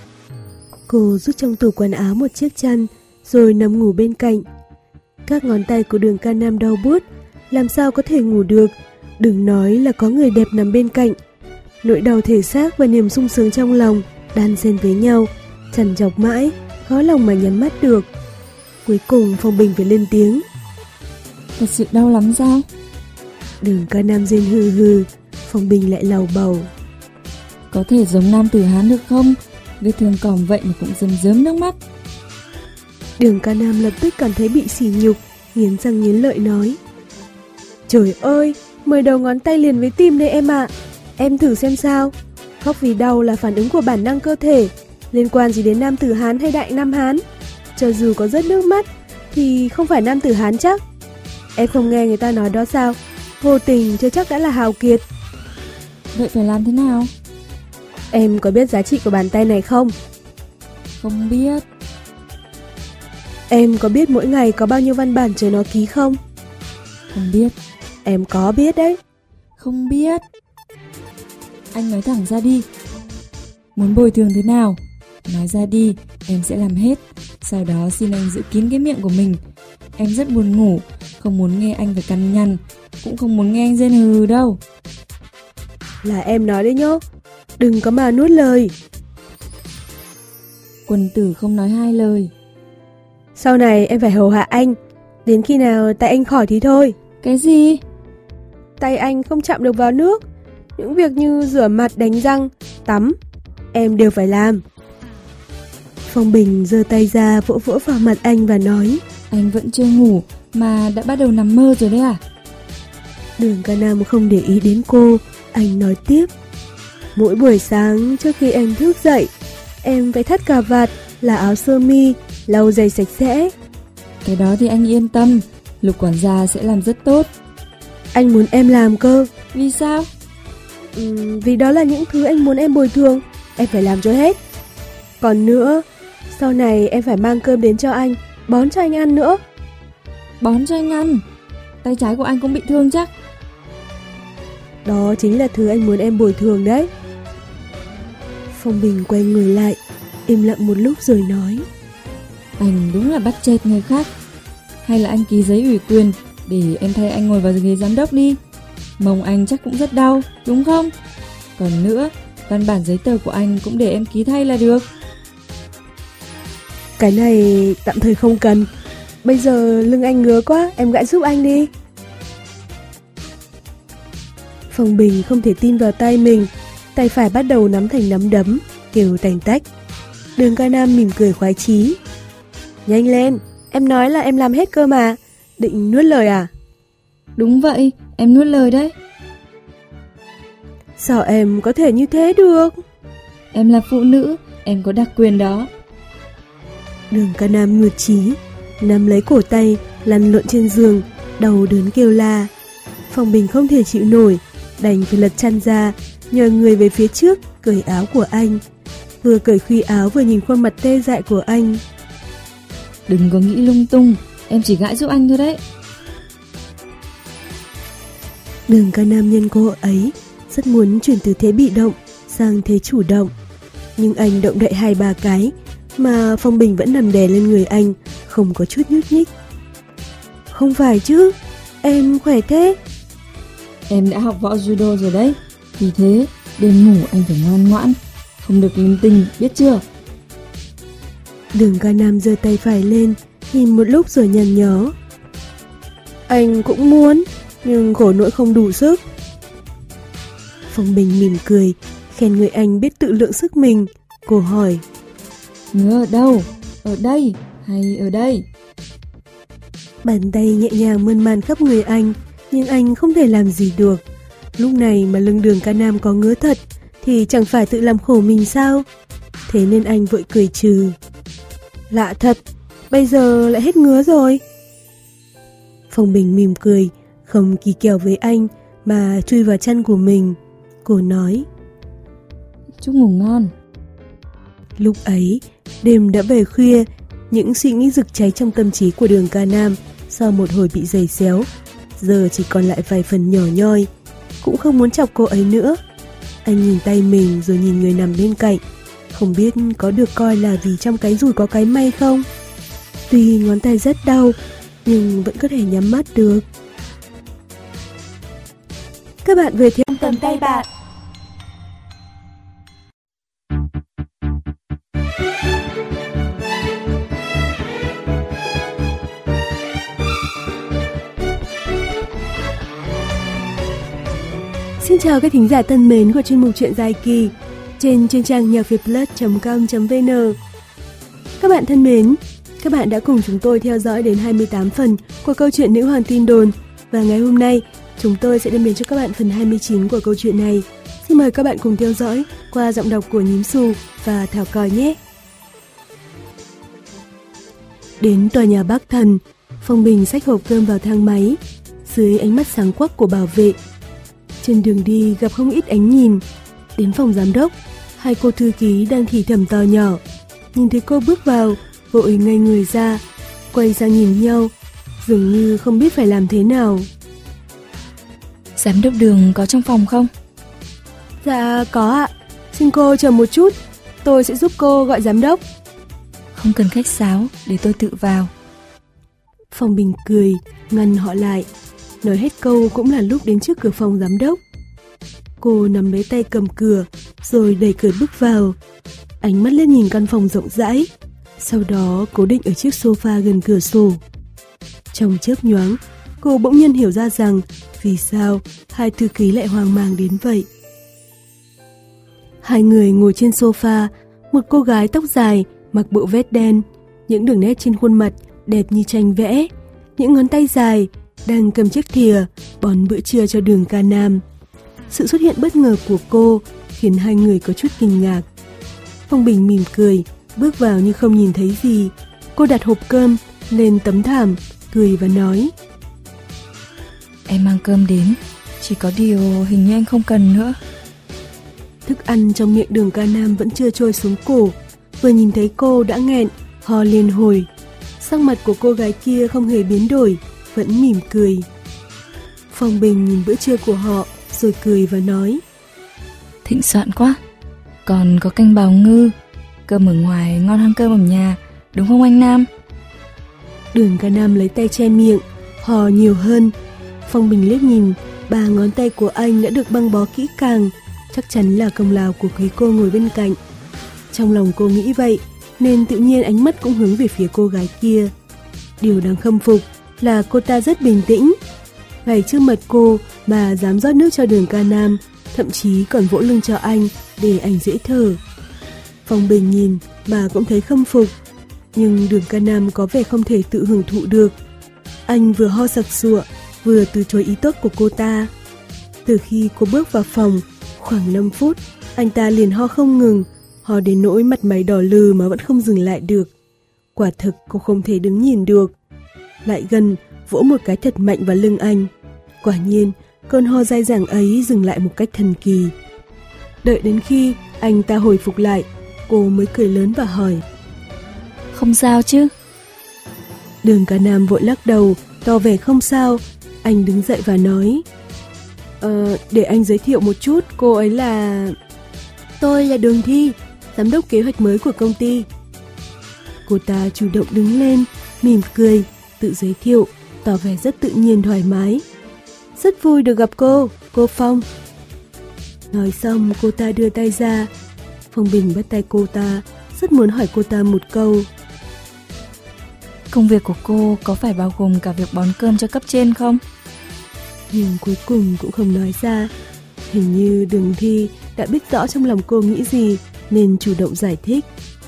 Cô rút trong tủ quần áo một chiếc chăn, rồi nằm ngủ bên cạnh. Các ngón tay của Đường Ca Nam đau buốt, làm sao có thể ngủ được, đừng nói là có người đẹp nằm bên cạnh. Nỗi đau thể xác và niềm sung sướng trong lòng đan xen với nhau, trằn trọc mãi, khó lòng mà nhắm mắt được. Cuối cùng Phong Bình phải lên tiếng. Thật sự đau lắm sao? Đường Ca Nam rên hừ hừ, Phong Bình lại lầu bầu. Có thể giống Nam Tử Hán được không? Vết thương còm vậy mà cũng rơm rớm nước mắt. Đường Ca Nam lập tức cảm thấy bị sỉ nhục, nghiến răng nghiến lợi nói. Trời ơi, mười đầu ngón tay liền với tim đây em ạ. À. Em thử xem sao. Khóc vì đau là phản ứng của bản năng cơ thể, liên quan gì đến Nam Tử Hán hay Đại Nam Hán. Cho dù có rớt nước mắt thì không phải Nam Tử Hán chắc. Em không nghe người ta nói đó sao? Vô tình chưa chắc đã là hào kiệt. Vậy phải làm thế nào? Em có biết giá trị của bàn tay này không? Không biết. Em có biết mỗi ngày có bao nhiêu văn bản chờ nó ký không? Không biết. Em có biết đấy. Không biết. Anh nói thẳng ra đi. Muốn bồi thường thế nào? Nói ra đi, em sẽ làm hết. Sau đó xin anh giữ kín cái miệng của mình. Em rất buồn ngủ, không muốn nghe anh phải cằn nhằn, cũng không muốn nghe anh rên hừ đâu. Là em nói đấy nhá, đừng có mà nuốt lời. Quân tử không nói hai lời. Sau này em phải hầu hạ anh, đến khi nào tay anh khỏi thì thôi. Cái gì? Tay anh không chạm được vào nước. Những việc như rửa mặt, đánh răng, tắm, em đều phải làm. Phong Bình giơ tay ra vỗ vỗ vào mặt anh và nói. Anh vẫn chưa ngủ mà đã bắt đầu nằm mơ rồi đấy à? Đường Ca Nam không để ý đến cô, anh nói tiếp. Mỗi buổi sáng trước khi em thức dậy, em phải thắt cà vạt, là áo sơ mi, lau giày sạch sẽ. Cái đó thì anh yên tâm, Lục quản gia sẽ làm rất tốt. Anh muốn em làm cơ. Vì sao? Ừ, vì đó là những thứ anh muốn em bồi thường, em phải làm cho hết. Còn nữa, sau này em phải mang cơm đến cho anh, bón cho anh ăn nữa. Bón cho anh ăn? Tay trái của anh cũng bị thương chắc. Đó chính là thứ anh muốn em bồi thường đấy. Phong Bình quay người lại, im lặng một lúc rồi nói. Anh đúng là bắt chẹt người khác. Hay là anh ký giấy ủy quyền để em thay anh ngồi vào ghế giám đốc đi. Mông anh chắc cũng rất đau, đúng không? Còn nữa, văn bản giấy tờ của anh cũng để em ký thay là được. Cái này tạm thời không cần. Bây giờ lưng anh ngứa quá, em gãi giúp anh đi. Phong Bình không thể tin vào tay mình, tay phải bắt đầu nắm thành nắm đấm, kêu tành tách. Đường Ca Nam mỉm cười khoái chí. Nhanh lên, em nói là em làm hết cơ mà. Định nuốt lời à? Đúng vậy, em nuốt lời đấy. Sao em có thể như thế được? Em là phụ nữ, em có đặc quyền đó. Đường Ca Nam ngược chí, nắm lấy cổ tay, lăn lộn trên giường, đau đớn kêu la. Phong Bình không thể chịu nổi, đành phải lật chăn ra, nhờ người về phía trước cởi áo của anh. Vừa cởi khuy áo vừa nhìn khuôn mặt tê dại của anh. Đừng có nghĩ lung tung, em chỉ gãi giúp anh thôi đấy. Đường Ca Nam nhân cơ hội ấy rất muốn chuyển từ thế bị động sang thế chủ động, nhưng anh động đậy hai ba cái mà Phong Bình vẫn nằm đè lên người anh, không có chút nhúc nhích. Không phải chứ, em khỏe thế. Em đã học võ judo rồi đấy, vì thế đêm ngủ anh phải ngoan ngoãn, không được linh tinh, biết chưa? Đường Ca Nam giơ tay phải lên, nhìn một lúc rồi nhăn nhó. Anh cũng muốn, nhưng khổ nỗi không đủ sức. Phong Bình mỉm cười, khen người anh biết tự lượng sức mình. Cô hỏi: Ngứa ở đâu? Ở đây hay ở đây? Bàn tay nhẹ nhàng mơn man khắp người anh, nhưng anh không thể làm gì được. Lúc này mà lưng Đường Ca Nam có ngứa thật thì chẳng phải tự làm khổ mình sao? Thế nên anh vội cười trừ. Lạ thật, bây giờ lại hết ngứa rồi. Phong Bình mỉm cười, không kỳ kèo với anh mà chui vào chăn của mình. Cô nói: Chúc ngủ ngon. Lúc ấy, đêm đã về khuya, những suy nghĩ rực cháy trong tâm trí của Đường Ca Nam sau một hồi bị giày xéo giờ chỉ còn lại vài phần nhỏ nhoi. Cũng không muốn chọc cô ấy nữa. Anh nhìn tay mình rồi nhìn người nằm bên cạnh, không biết có được coi là vì trong cái rủi có cái may không. Tuy ngón tay rất đau, nhưng vẫn có thể nhắm mắt được. Các bạn vừa theo tầm tay bạn. Xin chào các thính giả thân mến của chuyên mục Chuyện dài kỳ trên chuyên trang nhạc việt plus chấm com chấm vn. Các bạn thân mến, các bạn đã cùng chúng tôi theo dõi đến hai mươi tám phần của câu chuyện Nữ Hoàng Tin Đồn, và ngày hôm nay chúng tôi sẽ đem đến cho các bạn phần hai mươi chín của câu chuyện này. Xin mời các bạn cùng theo dõi qua giọng đọc của Nhím Xù và Thảo Còi nhé. Đến tòa nhà Bác Thần, Phong Bình xách hộp cơm vào thang máy, dưới ánh mắt sáng quắc của bảo vệ. Trên đường đi gặp không ít ánh nhìn. Đến phòng giám đốc, hai cô thư ký đang thì thầm to nhỏ. Nhìn thấy cô bước vào, vội ngây người ra, quay ra nhìn nhau, dường như không biết phải làm thế nào. Giám đốc Đường có trong phòng không? Dạ có ạ, xin cô chờ một chút, tôi sẽ giúp cô gọi giám đốc. Không cần khách sáo, để tôi tự vào. Phong Bình cười, ngăn họ lại. Nói hết câu cũng là lúc đến trước cửa phòng giám đốc. Cô nắm lấy tay cầm cửa, rồi đẩy cửa bước vào. Ánh mắt lên nhìn căn phòng rộng rãi, sau đó cố định ở chiếc sofa gần cửa sổ. Trong chớp nhoáng, cô bỗng nhiên hiểu ra rằng vì sao hai thư ký lại hoang mang đến vậy. Hai người ngồi trên sofa, một cô gái tóc dài mặc bộ vest đen, những đường nét trên khuôn mặt đẹp như tranh vẽ, những ngón tay dài đang cầm chiếc thìa bón bữa trưa cho Đường Ca Nam. Sự xuất hiện bất ngờ của cô khiến hai người có chút kinh ngạc. Phong Bình mỉm cười, bước vào như không nhìn thấy gì. Cô đặt hộp cơm lên tấm thảm, cười và nói: Em mang cơm đến, chỉ có điều hình như anh không cần nữa. Thức ăn trong miệng Đường Ca Nam vẫn chưa trôi xuống cổ, vừa nhìn thấy cô đã nghẹn, ho liên hồi. Sắc mặt của cô gái kia không hề biến đổi, vẫn mỉm cười. Phong Bình nhìn bữa trưa của họ rồi cười và nói: Thịnh soạn quá, còn có canh bào ngư. Cơm ở ngoài ngon hơn cơm ở nhà, đúng không anh Nam? Đường Ca Nam lấy tay che miệng, hò nhiều hơn. Phong Bình liếc nhìn, ba ngón tay của anh đã được băng bó kỹ càng, chắc chắn là công lao của quý cô ngồi bên cạnh. Trong lòng cô nghĩ vậy, nên tự nhiên ánh mắt cũng hướng về phía cô gái kia. Điều đáng khâm phục là cô ta rất bình tĩnh. Ngay trước mặt cô mà dám rót nước cho Đường Ca Nam, thậm chí còn vỗ lưng cho anh để anh dễ thở. Phong Bình nhìn mà cũng thấy khâm phục, nhưng Đường Ca Nam có vẻ không thể tự hưởng thụ được. Anh vừa ho sặc sụa, vừa từ chối ý tốt của cô ta. Từ khi cô bước vào phòng, khoảng năm phút, anh ta liền ho không ngừng, ho đến nỗi mặt mày đỏ lừ mà vẫn không dừng lại được. Quả thực cô không thể đứng nhìn được. Lại gần, vỗ một cái thật mạnh vào lưng anh. Quả nhiên, cơn ho dai dẳng ấy dừng lại một cách thần kỳ. Đợi đến khi anh ta hồi phục lại, cô mới cười lớn và hỏi: Không sao chứ? Đường Ca Nam vội lắc đầu, tỏ vẻ không sao. Anh đứng dậy và nói: Ờ, để anh giới thiệu một chút, cô ấy là... Tôi là Đường Thi, giám đốc kế hoạch mới của công ty. Cô ta chủ động đứng lên, mỉm cười, tự giới thiệu, tỏ vẻ rất tự nhiên thoải mái. Rất vui được gặp cô, cô Phong. Nói xong cô ta đưa tay ra. Phong Bình bắt tay cô ta, rất muốn hỏi cô ta một câu. Công việc của cô có phải bao gồm cả việc bón cơm cho cấp trên không? Nhưng cuối cùng cũng không nói ra. Hình như Đường Thi đã biết rõ trong lòng cô nghĩ gì, nên chủ động giải thích.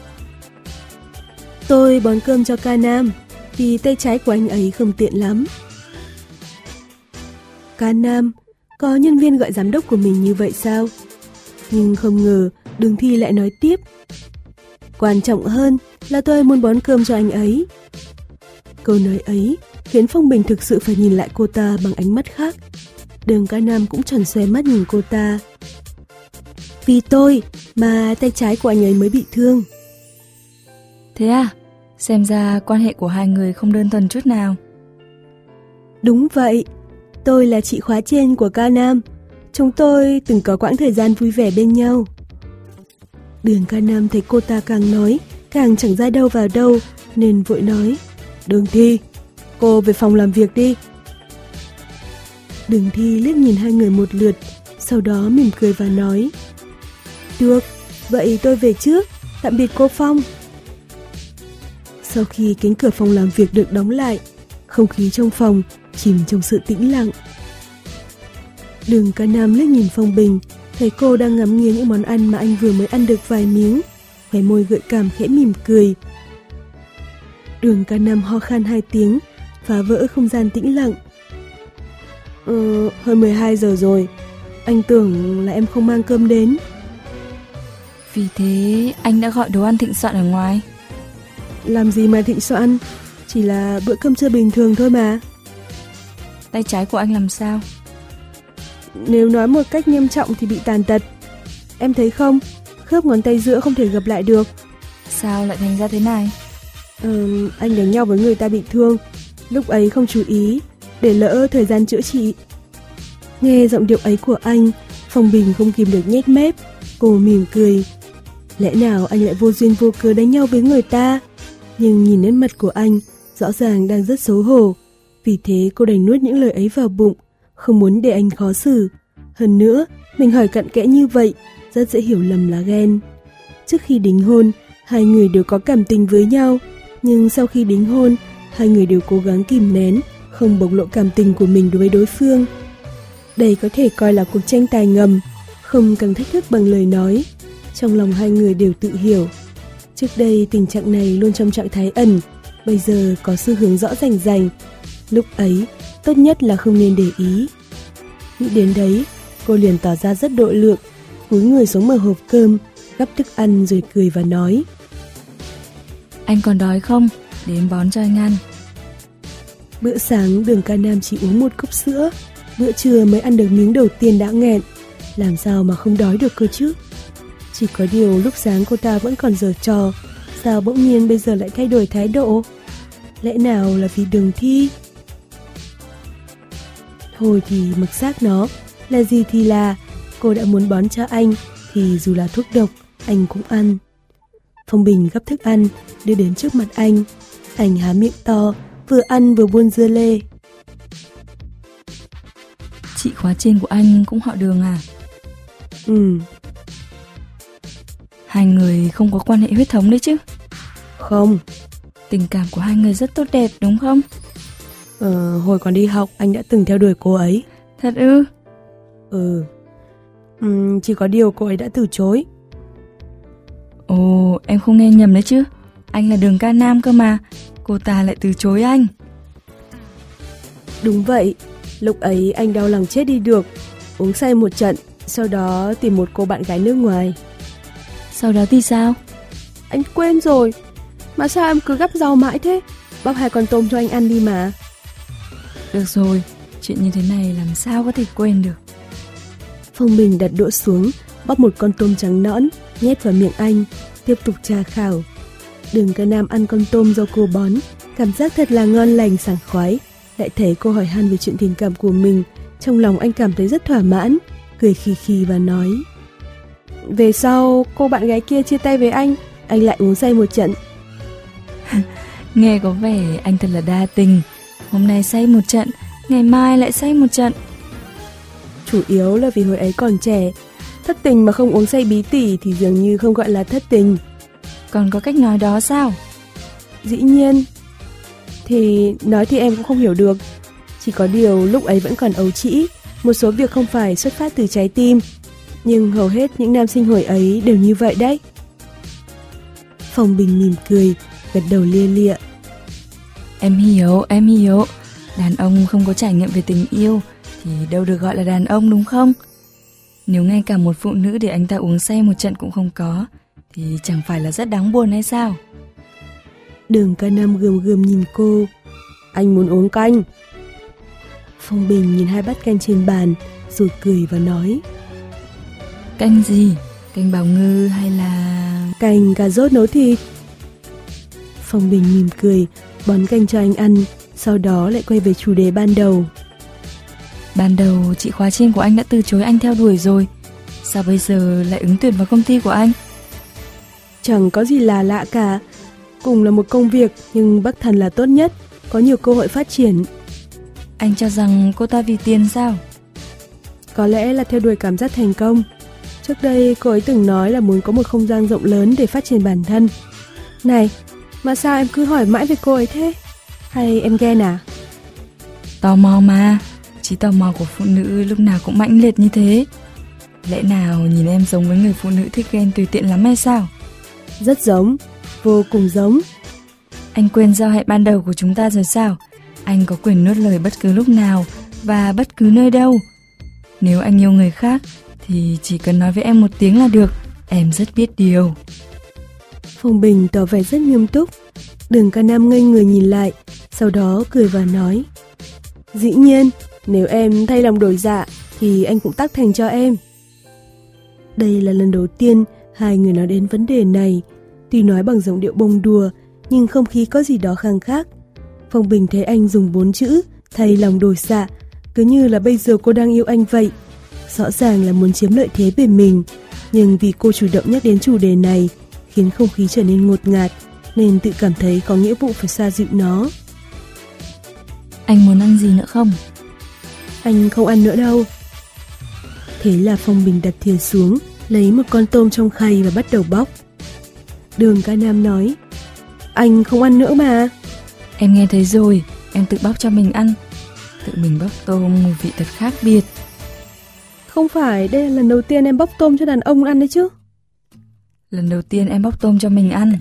Tôi bón cơm cho Ca Nam, vì tay trái của anh ấy không tiện lắm. Ca Nam, có nhân viên gọi giám đốc của mình như vậy sao? Nhưng không ngờ Đường Thi lại nói tiếp. Quan trọng hơn là tôi muốn bón cơm cho anh ấy. Câu nói ấy khiến Phong Bình thực sự phải nhìn lại cô ta bằng ánh mắt khác. Đường Ca Nam cũng tròn xoe mắt nhìn cô ta. Vì tôi mà tay trái của anh ấy mới bị thương. Thế à? Xem ra quan hệ của hai người không đơn thuần chút nào. Đúng vậy, tôi là chị khóa trên của Ca Nam. Chúng tôi từng có quãng thời gian vui vẻ bên nhau. Đường Ca Nam thấy cô ta càng nói càng chẳng ra đâu vào đâu, nên vội nói: Đường Thi, cô về phòng làm việc đi. Đường Thi liếc nhìn hai người một lượt, sau đó mỉm cười và nói: Được, vậy tôi về trước, tạm biệt cô Phong. Sau khi cánh cửa phòng làm việc được đóng lại, không khí trong phòng chìm trong sự tĩnh lặng. Đường Ca Nam liếc nhìn Phong Bình, thấy cô đang ngắm nghía những món ăn mà anh vừa mới ăn được vài miếng, khóe môi gợi cảm khẽ mỉm cười. Đường Ca Nam ho khan hai tiếng, phá vỡ không gian tĩnh lặng. Ờ, hơn mười hai giờ rồi, anh tưởng là em không mang cơm đến. Vì thế anh đã gọi đồ ăn thịnh soạn ở ngoài. Làm gì mà thịnh soạn, chỉ là bữa cơm trưa bình thường thôi mà. Tay trái của anh làm sao? Nếu nói một cách nghiêm trọng thì bị tàn tật. Em thấy không, khớp ngón tay giữa không thể gập lại được. Sao lại thành ra thế này? Ờ, anh đánh nhau với người ta bị thương, lúc ấy không chú ý, để lỡ thời gian chữa trị. Nghe giọng điệu ấy của anh, Phong Bình không kìm được nhếch mép. Cô mỉm cười. Lẽ nào anh lại vô duyên vô cớ đánh nhau với người ta? Nhưng nhìn nét mặt của anh, rõ ràng đang rất xấu hổ. Vì thế cô đành nuốt những lời ấy vào bụng, không muốn để anh khó xử. Hơn nữa, mình hỏi cặn kẽ như vậy, rất dễ hiểu lầm là ghen. Trước khi đính hôn, hai người đều có cảm tình với nhau. Nhưng sau khi đính hôn, hai người đều cố gắng kìm nén, không bộc lộ cảm tình của mình đối với đối phương. Đây có thể coi là cuộc tranh tài ngầm, không cần thách thức bằng lời nói. Trong lòng hai người đều tự hiểu. Trước đây tình trạng này luôn trong trạng thái ẩn, bây giờ có xu hướng rõ rành rành. Lúc ấy, tốt nhất là không nên để ý. Nghĩ đến đấy, cô liền tỏ ra rất độ lượng, cúi người xuống mở hộp cơm, gắp thức ăn rồi cười và nói: Anh còn đói không? Để em bón cho anh ăn. Bữa sáng Đường Ca Nam chỉ uống một cốc sữa, bữa trưa mới ăn được miếng đầu tiên đã nghẹn, làm sao mà không đói được cơ chứ. Chỉ có điều lúc sáng cô ta vẫn còn giở trò, sao bỗng nhiên bây giờ lại thay đổi thái độ? Lẽ nào là vì Đường Thi? Thôi thì mặc xác nó, là gì thì là, cô đã muốn bón cho anh thì dù là thuốc độc, anh cũng ăn. Phong Bình gắp thức ăn, đưa đến trước mặt anh. Anh há miệng to, vừa ăn vừa buôn dưa lê. Chị khóa trên của anh cũng họ Đường à? Ừ. Hai người không có quan hệ huyết thống đấy chứ? Không. Tình cảm của hai người rất tốt đẹp đúng không? Ờ, hồi còn đi học anh đã từng theo đuổi cô ấy. Thật ư? Ừ. ừ Chỉ có điều cô ấy đã từ chối. Ồ, em không nghe nhầm đấy chứ? Anh là Đường Ca Nam cơ mà. Cô ta lại từ chối anh. Đúng vậy. Lúc ấy anh đau lòng chết đi được. Uống say một trận, sau đó tìm một cô bạn gái nước ngoài. Sau đó thì sao? Anh quên rồi. Mà sao em cứ gắp rau mãi thế? Bóc hai con tôm cho anh ăn đi mà. Được rồi, chuyện như thế này làm sao có thể quên được. Phong Bình đặt đũa xuống, bóc một con tôm trắng nõn, nhét vào miệng anh, tiếp tục tra khảo. Đường Ca Nam ăn con tôm do cô bón, cảm giác thật là ngon lành sảng khoái. Lại thấy cô hỏi han về chuyện tình cảm của mình, trong lòng anh cảm thấy rất thỏa mãn, cười khì khì và nói: về sau cô bạn gái kia chia tay với anh, anh lại uống say một trận. Nghe có vẻ anh thật là đa tình. Hôm nay say một trận, ngày mai lại say một trận. Chủ yếu là vì hồi ấy còn trẻ. Thất tình mà không uống say bí tỉ thì dường như không gọi là thất tình. Còn có cách nói đó sao? Dĩ nhiên. Thì nói thì em cũng không hiểu được. Chỉ có điều lúc ấy vẫn còn ấu trĩ, một số việc không phải xuất phát từ trái tim. Nhưng hầu hết những nam sinh hồi ấy đều như vậy đấy. Phong Bình mỉm cười, gật đầu lia lịa. Em hiểu, em hiểu. Đàn ông không có trải nghiệm về tình yêu thì đâu được gọi là đàn ông đúng không? Nếu ngay cả một phụ nữ để anh ta uống say một trận cũng không có thì chẳng phải là rất đáng buồn hay sao? Đường Ca Nam gườm gườm nhìn cô. Anh muốn uống canh. Phong Bình nhìn hai bát canh trên bàn rồi cười và nói: Canh gì? Canh bào ngư hay là... Canh cà rốt nấu thịt. Phong Bình mỉm cười, bón canh cho anh ăn, sau đó lại quay về chủ đề ban đầu. Ban đầu chị khóa trên của anh đã từ chối anh theo đuổi rồi, sao bây giờ lại ứng tuyển vào công ty của anh? Chẳng có gì là lạ cả. Cùng là một công việc nhưng Bắc Thần là tốt nhất, có nhiều cơ hội phát triển. Anh cho rằng cô ta vì tiền sao? Có lẽ là theo đuổi cảm giác thành công. Trước đây cô ấy từng nói là muốn có một không gian rộng lớn để phát triển bản thân. Này, mà sao em cứ hỏi mãi về cô ấy thế? Hay em ghen à? Tò mò mà, trí tò mò của phụ nữ lúc nào cũng mãnh liệt như thế. Lẽ nào nhìn em giống với người phụ nữ thích ghen tùy tiện lắm hay sao? Rất giống, vô cùng giống. Anh quên giao hẹn ban đầu của chúng ta rồi sao? Anh có quyền nuốt lời bất cứ lúc nào và bất cứ nơi đâu. Nếu anh yêu người khác thì chỉ cần nói với em một tiếng là được. Em rất biết điều. Phong Bình tỏ vẻ rất nghiêm túc. Đường Ca Nam ngây người nhìn lại, sau đó cười và nói: Dĩ nhiên, nếu em thay lòng đổi dạ thì anh cũng tác thành cho em. Đây là lần đầu tiên hai người nói đến vấn đề này. Tuy nói bằng giọng điệu bông đùa, nhưng không khí có gì đó khang khác. Phong Bình thấy anh dùng bốn chữ thay lòng đổi dạ, cứ như là bây giờ cô đang yêu anh vậy. Rõ ràng là muốn chiếm lợi thế về mình, nhưng vì cô chủ động nhắc đến chủ đề này khiến không khí trở nên ngột ngạt, nên tự cảm thấy có nghĩa vụ phải xoa dịu nó. Anh muốn ăn gì nữa không? Anh không ăn nữa đâu. Thế là Phong Bình đặt thìa xuống, lấy một con tôm trong khay và bắt đầu bóc. Đường Ca Nam nói: Anh không ăn nữa mà. Em nghe thấy rồi, em tự bóc cho mình ăn. Tự mình bóc tôm mùi vị thật khác biệt. Không phải đây là lần đầu tiên em bóc tôm cho đàn ông ăn đấy chứ? Lần đầu tiên em bóc tôm cho mình ăn.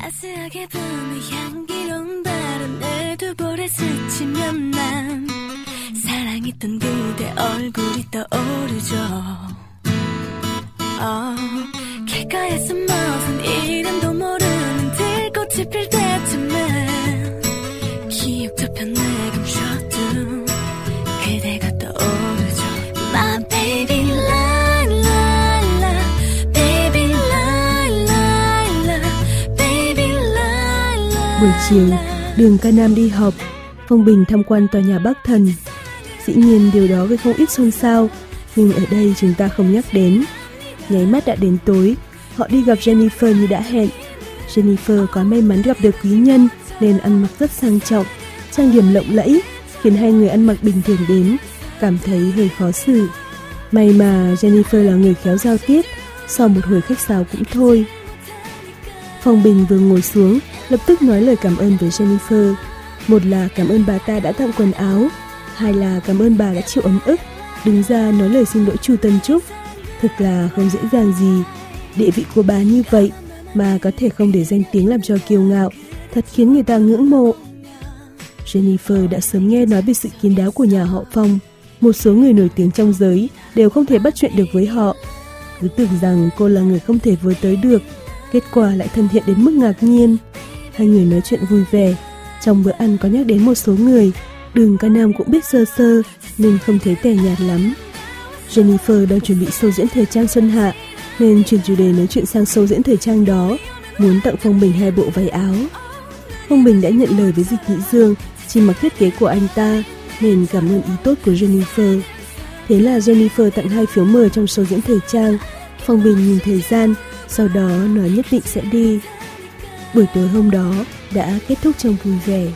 Buổi chiều, Đường Ca Nam đi họp, Phong Bình tham quan tòa nhà Bắc Thần. Dĩ nhiên điều đó gây không ít xôn xao, nhưng ở đây chúng ta không nhắc đến. Nháy mắt đã đến tối, họ đi gặp Jennifer như đã hẹn. Jennifer có may mắn gặp được quý nhân nên ăn mặc rất sang trọng, trang điểm lộng lẫy, khiến hai người ăn mặc bình thường đến cảm thấy hơi khó xử. May mà Jennifer là người khéo giao tiếp, sau một hồi khách sáo cũng thôi. Phong Bình vừa ngồi xuống, lập tức nói lời cảm ơn với Jennifer. Một là cảm ơn bà ta đã tặng quần áo, hai là cảm ơn bà đã chịu ấm ức, đứng ra nói lời xin lỗi Chu Tân Trúc. Thực là không dễ dàng gì, địa vị của bà như vậy mà có thể không để danh tiếng làm cho kiêu ngạo, thật khiến người ta ngưỡng mộ. Jennifer đã sớm nghe nói về sự kín đáo của nhà họ Phong. Một số người nổi tiếng trong giới đều không thể bắt chuyện được với họ. Cứ tưởng rằng cô là người không thể với tới được, kết quả lại thân thiện đến mức ngạc nhiên. Hai người nói chuyện vui vẻ. Trong bữa ăn có nhắc đến một số người, Đường Ca Nam cũng biết sơ sơ nên không thấy tẻ nhạt lắm. Jennifer đang chuẩn bị show diễn thời trang xuân hạ nên chuyển chủ đề nói chuyện sang show diễn thời trang đó, muốn tặng Phong Bình hai bộ váy áo. Phong Bình đã nhận lời với Dịch Nhĩ Dương chỉ mặc thiết kế của anh ta nên cảm ơn ý tốt của Jennifer. Thế là Jennifer tặng hai phiếu mời trong show diễn thời trang. Phong Bình nhìn thời gian, sau đó nói nhất định sẽ đi. Buổi tối hôm đó đã kết thúc trong vui vẻ.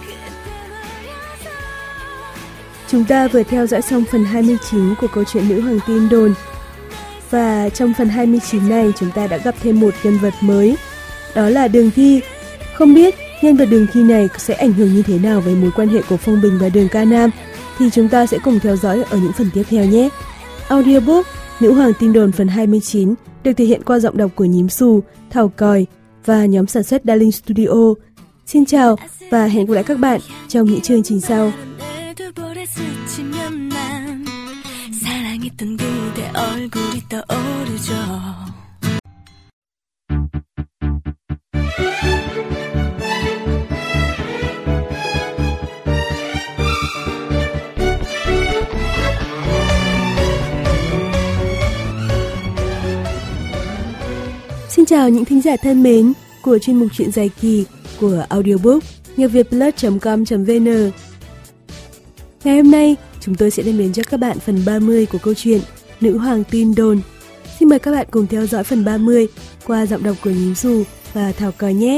Chúng ta vừa theo dõi xong phần hai mươi chín của câu chuyện Nữ Hoàng Tin Đồn. Và trong phần hai mươi chín này chúng ta đã gặp thêm một nhân vật mới, đó là Đường Thi. Không biết nhân vật Đường Thi này sẽ ảnh hưởng như thế nào với mối quan hệ của Phong Bình và Đường Ca Nam thì chúng ta sẽ cùng theo dõi ở những phần tiếp theo nhé. Audiobook Nữ Hoàng Tin Đồn phần hai mươi chín được thể hiện qua giọng đọc của Nhím Xù, Thảo Còi và nhóm sản xuất Darling Studio. Xin chào và hẹn gặp lại các bạn trong những chương trình sau. 사랑했던 그대 얼굴이 떠오르죠. Xin chào những thính giả thân mến của chuyên mục truyện dài kỳ của Audiobook nhạc việt plus chấm com chấm vn. Ngày hôm nay, chúng tôi sẽ đem đến cho các bạn phần ba mươi của câu chuyện Nữ Hoàng Tin Đồn. Xin mời các bạn cùng theo dõi phần ba mươi qua giọng đọc của Nhím Xù và Thảo Còi nhé.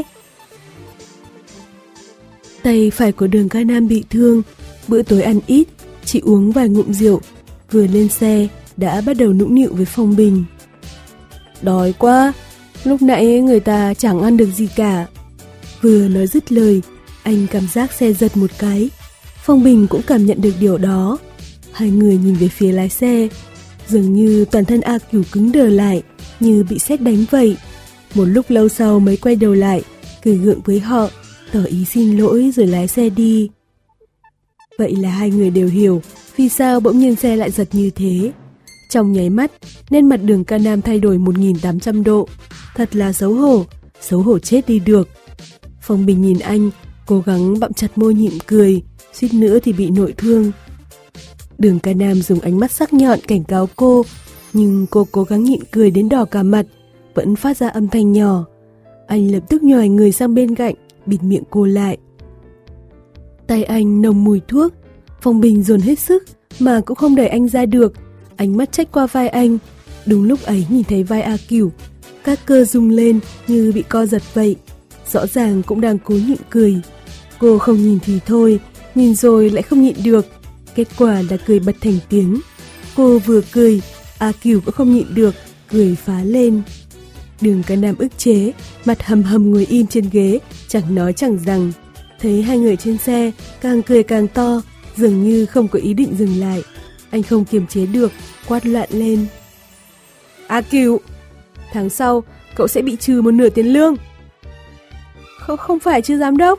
Tay phải của Đường Ca Nam bị thương, bữa tối ăn ít, chỉ uống vài ngụm rượu. Vừa lên xe, đã bắt đầu nũng nịu với Phong Bình. Đói quá, lúc nãy người ta chẳng ăn được gì cả. Vừa nói dứt lời, anh cảm giác xe giật một cái. Phong Bình cũng cảm nhận được điều đó. Hai người nhìn về phía lái xe, dường như toàn thân A Cửu cứng đờ lại, như bị sét đánh vậy. Một lúc lâu sau mới quay đầu lại, cười gượng với họ, tỏ ý xin lỗi rồi lái xe đi. Vậy là hai người đều hiểu vì sao bỗng nhiên xe lại giật như thế. Trong nháy mắt, nên mặt Đường Ca Nam thay đổi một nghìn tám trăm độ. Thật là xấu hổ, xấu hổ chết đi được. Phong Bình nhìn anh, cố gắng bặm chặt môi nhịn cười, suýt nữa thì bị nội thương. Đường Ca Nam dùng ánh mắt sắc nhọn cảnh cáo cô, nhưng cô cố gắng nhịn cười đến đỏ cả mặt, vẫn phát ra âm thanh nhỏ. Anh lập tức nhòi người sang bên cạnh, bịt miệng cô lại. Tay anh nồng mùi thuốc, Phong Bình dồn hết sức mà cũng không đẩy anh ra được. Ánh mắt chếch qua vai anh, đúng lúc ấy nhìn thấy vai A Cửu, các cơ rung lên như bị co giật vậy. Rõ ràng cũng đang cố nhịn cười. Cô không nhìn thì thôi, nhìn rồi lại không nhịn được. Kết quả là cười bật thành tiếng. Cô vừa cười, A Cửu cũng không nhịn được, cười phá lên. Đường Ca Nam ức chế, mặt hầm hầm ngồi im trên ghế, chẳng nói chẳng rằng. Thấy hai người trên xe càng cười càng to, dường như không có ý định dừng lại. Anh không kiềm chế được, quát loạn lên. A Cửu, tháng sau cậu sẽ bị trừ một nửa tiền lương. Không, không phải chứ giám đốc.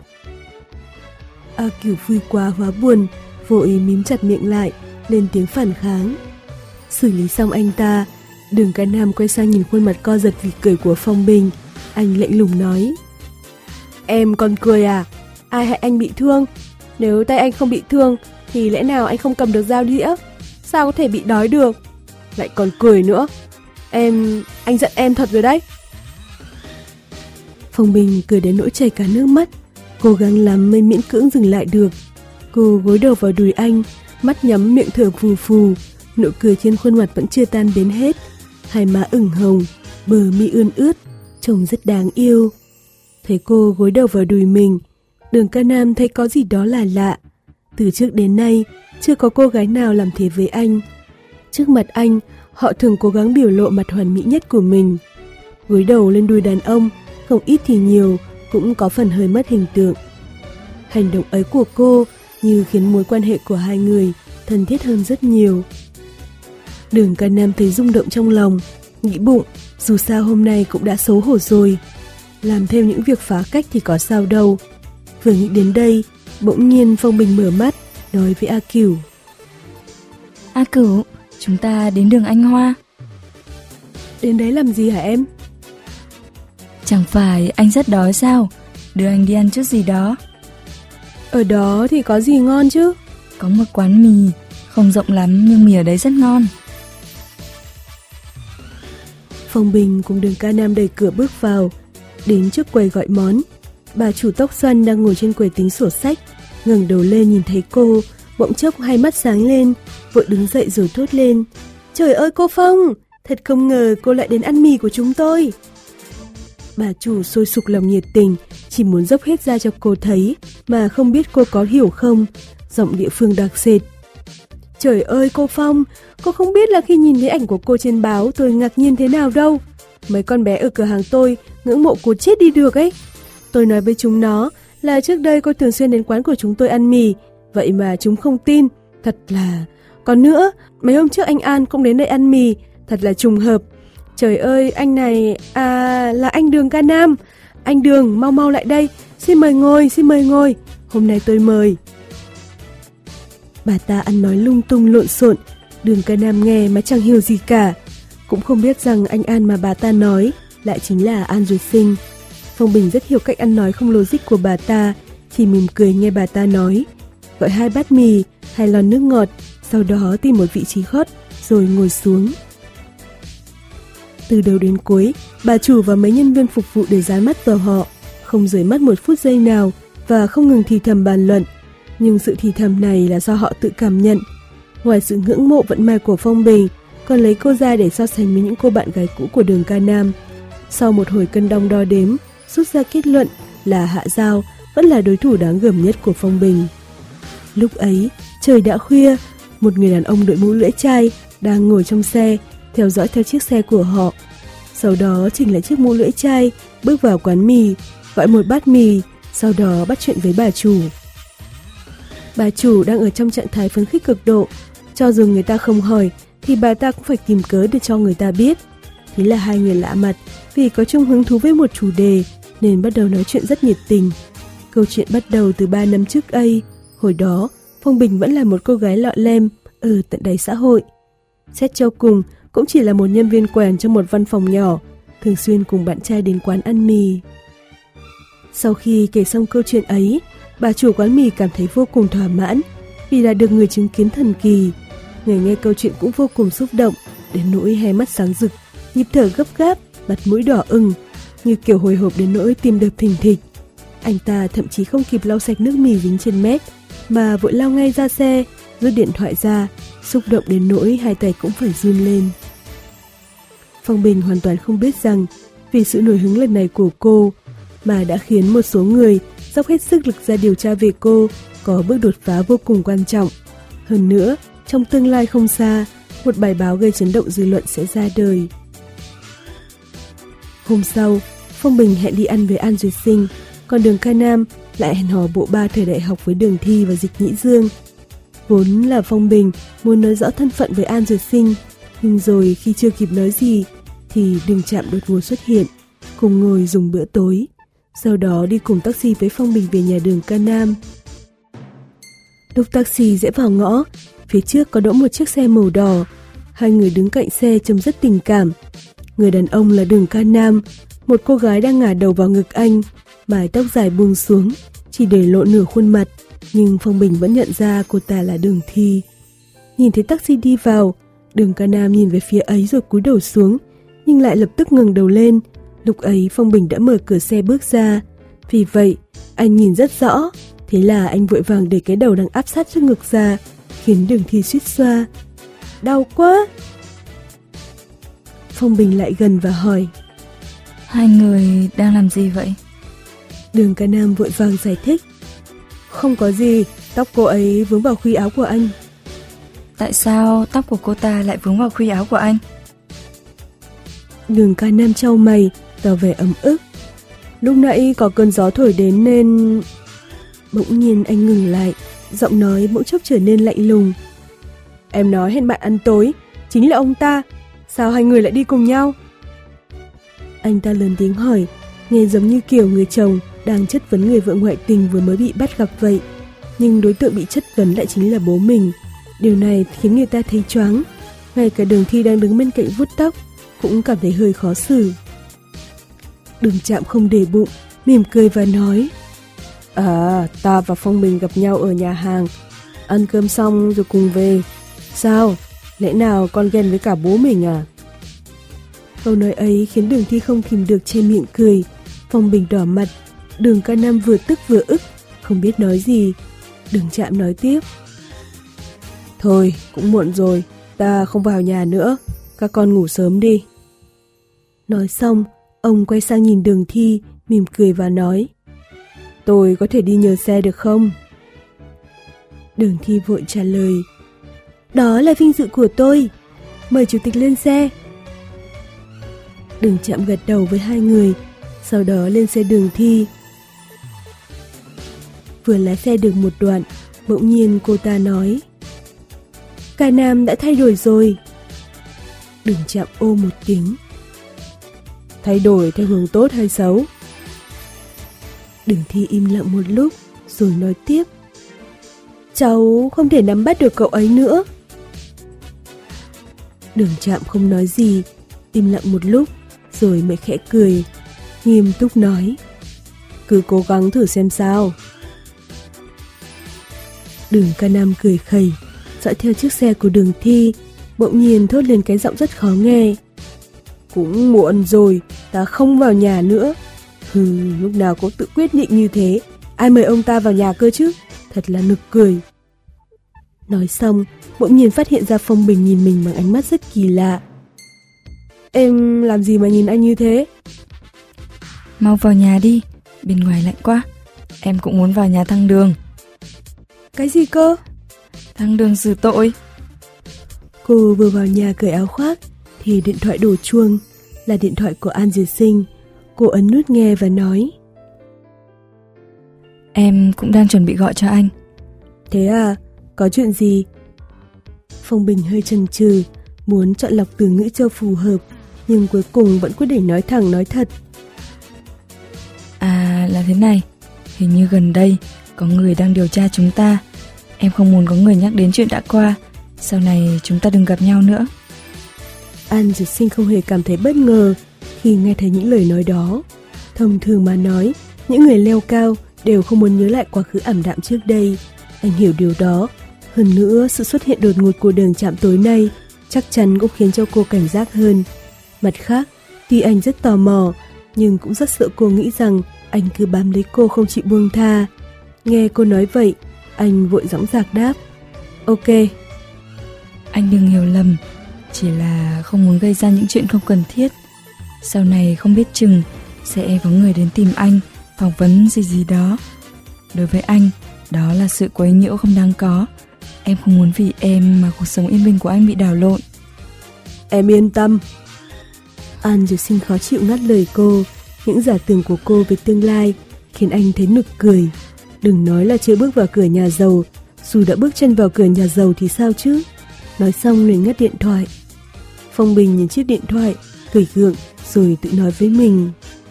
A Cửu vui quá hóa buồn, vội mím chặt miệng lại, lên tiếng phản kháng. Xử lý xong anh ta, Đường Ca Nam quay sang nhìn khuôn mặt co giật vì cười của Phong Bình. Anh lạnh lùng nói. Em còn cười à? Ai hại anh bị thương? Nếu tay anh không bị thương thì lẽ nào anh không cầm được dao đĩa? Sao có thể bị đói được? Lại còn cười nữa. Em... anh giận em thật rồi đấy. Phong Bình cười đến nỗi chảy cả nước mắt, cố gắng lắm mới miễn cưỡng dừng lại được. Cô gối đầu vào đùi anh, mắt nhắm miệng thở phù phù, nụ cười trên khuôn mặt vẫn chưa tan đến hết. Hai má ửng hồng, bờ mi ươn ướt, trông rất đáng yêu. Thấy cô gối đầu vào đùi mình, Đường Ca Nam thấy có gì đó là lạ. Từ trước đến nay, chưa có cô gái nào làm thế với anh. Trước mặt anh, họ thường cố gắng biểu lộ mặt hoàn mỹ nhất của mình. Gối đầu lên đùi đàn ông, không ít thì nhiều, cũng có phần hơi mất hình tượng. Hành động ấy của cô như khiến mối quan hệ của hai người thân thiết hơn rất nhiều. Đường Ca Nam thấy rung động trong lòng, nghĩ bụng, dù sao hôm nay cũng đã xấu hổ rồi. Làm thêm những việc phá cách thì có sao đâu. Vừa nghĩ đến đây, bỗng nhiên Phong Bình mở mắt, nói với A Cửu. A Cửu, chúng ta đến đường Anh Hoa. Đến đấy làm gì hả em? Chẳng phải anh rất đói sao? Đưa anh đi ăn chút gì đó. Ở đó thì có gì ngon chứ? Có một quán mì, không rộng lắm nhưng mì ở đấy rất ngon. Phong Bình cùng Đường Ca Nam đẩy cửa bước vào, đến trước quầy gọi món. Bà chủ tóc xoăn đang ngồi trên quầy tính sổ sách, ngẩng đầu lên nhìn thấy cô, bỗng chốc hai mắt sáng lên, vội đứng dậy rồi thốt lên. Trời ơi cô Phong, thật không ngờ cô lại đến ăn mì của chúng tôi. Bà chủ sôi sục lòng nhiệt tình, chỉ muốn dốc hết ra cho cô thấy, mà không biết cô có hiểu không, giọng địa phương đặc sệt. Trời ơi cô Phong, cô không biết là khi nhìn thấy ảnh của cô trên báo tôi ngạc nhiên thế nào đâu. Mấy con bé ở cửa hàng tôi ngưỡng mộ cô chết đi được ấy. Tôi nói với chúng nó là trước đây cô thường xuyên đến quán của chúng tôi ăn mì, vậy mà chúng không tin, thật là... Còn nữa, mấy hôm trước anh An cũng đến đây ăn mì, thật là trùng hợp. Trời ơi, anh này, à, là anh Đường Ca Nam. Anh Đường, mau mau lại đây, xin mời ngồi, xin mời ngồi, hôm nay tôi mời. Bà ta ăn nói lung tung lộn xộn, Đường Ca Nam nghe mà chẳng hiểu gì cả, cũng không biết rằng anh An mà bà ta nói lại chính là An Duyệt Sinh. Phong Bình rất hiểu cách ăn nói không logic của bà ta, chỉ mỉm cười nghe bà ta nói, gọi hai bát mì, hai lon nước ngọt, sau đó tìm một vị trí gót rồi ngồi xuống. Từ đầu đến cuối, bà chủ và mấy nhân viên phục vụ đều dán mắt vào họ, không rời mắt một phút giây nào và không ngừng thì thầm bàn luận. Nhưng sự thì thầm này là do họ tự cảm nhận. Ngoài sự ngưỡng mộ vận may của Phong Bình, còn lấy cô ra để so sánh với những cô bạn gái cũ của Đường Ca Nam. Sau một hồi cân đong đo đếm, rút ra kết luận là Hạ Giao vẫn là đối thủ đáng gờm nhất của Phong Bình. Lúc ấy, trời đã khuya, một người đàn ông đội mũ lưỡi chai đang ngồi trong xe, theo dõi theo chiếc xe của họ. Sau đó chỉnh lại chiếc mũ lưỡi chai, bước vào quán mì, gọi một bát mì, sau đó bắt chuyện với bà chủ. Bà chủ đang ở trong trạng thái phấn khích cực độ, cho dù người ta không hỏi thì bà ta cũng phải tìm cớ để cho người ta biết. Thế là hai người lạ mặt, vì có chung hứng thú với một chủ đề nên bắt đầu nói chuyện rất nhiệt tình. Câu chuyện bắt đầu từ ba năm trước đây. Hồi đó, Phong Bình vẫn là một cô gái lọ lem ở tận đáy xã hội. Xét cho cùng, cũng chỉ là một nhân viên quèn trong một văn phòng nhỏ, thường xuyên cùng bạn trai đến quán ăn mì. Sau khi kể xong câu chuyện ấy, bà chủ quán mì cảm thấy vô cùng thỏa mãn vì là được người chứng kiến thần kỳ. Người nghe câu chuyện cũng vô cùng xúc động, đến nỗi hai mắt sáng rực, nhịp thở gấp gáp, mặt mũi đỏ ửng, như kiểu hồi hộp đến nỗi tim đập thình thịch. Anh ta thậm chí không kịp lau sạch nước mì dính trên mép, mà vội lao ngay ra xe, rút điện thoại ra, xúc động đến nỗi hai tay cũng phải run lên. Phong Bình hoàn toàn không biết rằng vì sự nổi hứng lần này của cô mà đã khiến một số người dốc hết sức lực ra điều tra về cô có bước đột phá vô cùng quan trọng. Hơn nữa, trong tương lai không xa, một bài báo gây chấn động dư luận sẽ ra đời. Hôm sau, Phong Bình hẹn đi ăn với An Duyệt Sinh, còn Đường Ca Nam lại hẹn hò bộ ba thời đại học với Đường Thi và Dịch Nhĩ Dương. Vốn là Phong Bình muốn nói rõ thân phận với An Duyệt Sinh, nhưng rồi khi chưa kịp nói gì thì Đường Trạm đột ngột xuất hiện, cùng ngồi dùng bữa tối, sau đó đi cùng taxi với Phong Bình về nhà Đường Ca Nam. Lúc taxi rẽ vào ngõ, phía trước có đỗ một chiếc xe màu đỏ, hai người đứng cạnh xe trông rất tình cảm. Người đàn ông là Đường Ca Nam, một cô gái đang ngả đầu vào ngực anh, mái tóc dài buông xuống, chỉ để lộ nửa khuôn mặt, nhưng Phong Bình vẫn nhận ra cô ta là Đường Thi. Nhìn thấy taxi đi vào, Đường Ca Nam nhìn về phía ấy rồi cúi đầu xuống, nhưng lại lập tức ngẩng đầu lên. Lúc ấy Phong Bình đã mở cửa xe bước ra, vì vậy anh nhìn rất rõ, thế là anh vội vàng để cái đầu đang áp sát trước ngực ra, khiến Đường Thi suýt xoa. Đau quá! Phong Bình lại gần và hỏi, hai người đang làm gì vậy? Đường Ca Nam vội vàng giải thích, không có gì, tóc cô ấy vướng vào khuy áo của anh. Tại sao tóc của cô ta lại vướng vào khuy áo của anh? Đường Ca Nam chau mày, tỏ vẻ ấm ức. Lúc nãy có cơn gió thổi đến nên... Bỗng nhiên anh ngừng lại, giọng nói bỗng chốc trở nên lạnh lùng. Em nói hẹn bạn ăn tối, chính là ông ta. Sao hai người lại đi cùng nhau? Anh ta lớn tiếng hỏi, nghe giống như kiểu người chồng đang chất vấn người vợ ngoại tình vừa mới bị bắt gặp vậy. Nhưng đối tượng bị chất vấn lại chính là bố mình. Điều này khiến người ta thấy choáng. Ngay cả Đường Thi đang đứng bên cạnh vuốt tóc cũng cảm thấy hơi khó xử. Đường Trạm không để bụng, mỉm cười và nói: À, ta và Phong Bình gặp nhau ở nhà hàng, ăn cơm xong rồi cùng về. Sao? Lẽ nào con ghen với cả bố mình à? Câu nói ấy khiến Đường Thi không kìm được che miệng cười. Phong Bình đỏ mặt, Đường Ca Nam vừa tức vừa ức, không biết nói gì. Đường Trạm nói tiếp: Thôi, cũng muộn rồi, ta không vào nhà nữa, các con ngủ sớm đi. Nói xong, ông quay sang nhìn Đường Thi, mỉm cười và nói: Tôi có thể đi nhờ xe được không? Đường Thi vội trả lời: Đó là vinh dự của tôi, mời chủ tịch lên xe. Đường Trạm gật đầu với hai người, sau đó lên xe Đường Thi. Vừa lái xe được một đoạn, bỗng nhiên cô ta nói: Ca Nam đã thay đổi rồi. Đường Trạm ô một tiếng: Thay đổi theo hướng tốt hay xấu? Đường Thi im lặng một lúc rồi nói tiếp: Cháu không thể nắm bắt được cậu ấy nữa. Đường Trạm không nói gì, im lặng một lúc rồi mới khẽ cười, nghiêm túc nói: Cứ cố gắng thử xem sao. Đường Ca Nam cười khẩy, dõi theo chiếc xe của Đường Thi, bỗng nhiên thốt lên cái giọng rất khó nghe: Cũng muộn rồi, ta không vào nhà nữa. Hừ, lúc nào cũng tự quyết định như thế, ai mời ông ta vào nhà cơ chứ, thật là nực cười. Nói xong, bỗng nhiên phát hiện ra Phong Bình nhìn mình bằng ánh mắt rất kỳ lạ. Em làm gì mà nhìn anh như thế? Mau vào nhà đi, bên ngoài lạnh quá. Em cũng muốn vào nhà Thăng Đường. Cái gì cơ? Thăng Đường xử tội. Cô vừa vào nhà cởi áo khoác thì điện thoại đổ chuông, là điện thoại của An Diệt Sinh. Cô ấn nút nghe và nói: Em cũng đang chuẩn bị gọi cho anh. Thế à, có chuyện gì? Phong Bình hơi chần chừ, muốn chọn lọc từ ngữ cho phù hợp, nhưng cuối cùng vẫn quyết định nói thẳng nói thật. À, là thế này, hình như gần đây có người đang điều tra chúng ta. Em không muốn có người nhắc đến chuyện đã qua, sau này chúng ta đừng gặp nhau nữa. An Diệt Sinh không hề cảm thấy bất ngờ khi nghe thấy những lời nói đó. Thông thường mà nói, những người leo cao đều không muốn nhớ lại quá khứ ảm đạm trước đây. Anh hiểu điều đó. Hơn nữa, sự xuất hiện đột ngột của Đường Trạm tối nay chắc chắn cũng khiến cho cô cảnh giác hơn. Mặt khác, tuy anh rất tò mò, nhưng cũng rất sợ cô nghĩ rằng anh cứ bám lấy cô không chịu buông tha. Nghe cô nói vậy, anh vội dõng dạc đáp: Ok. Anh đừng hiểu lầm, chỉ là không muốn gây ra những chuyện không cần thiết. Sau này không biết chừng sẽ có người đến tìm anh, phỏng vấn gì gì đó. Đối với anh, đó là sự quấy nhiễu không đáng có. Em không muốn vì em mà cuộc sống yên bình của anh bị đảo lộn. Em yên tâm. An Diệt Sinh khó chịu ngắt lời cô. Những giả tưởng của cô về tương lai khiến anh thấy nực cười. Đừng nói là chưa bước vào cửa nhà giàu, dù đã bước chân vào cửa nhà giàu thì sao chứ? Nói xong liền ngắt điện thoại. Phong Bình nhìn chiếc điện thoại, cười gượng rồi tự nói với mình: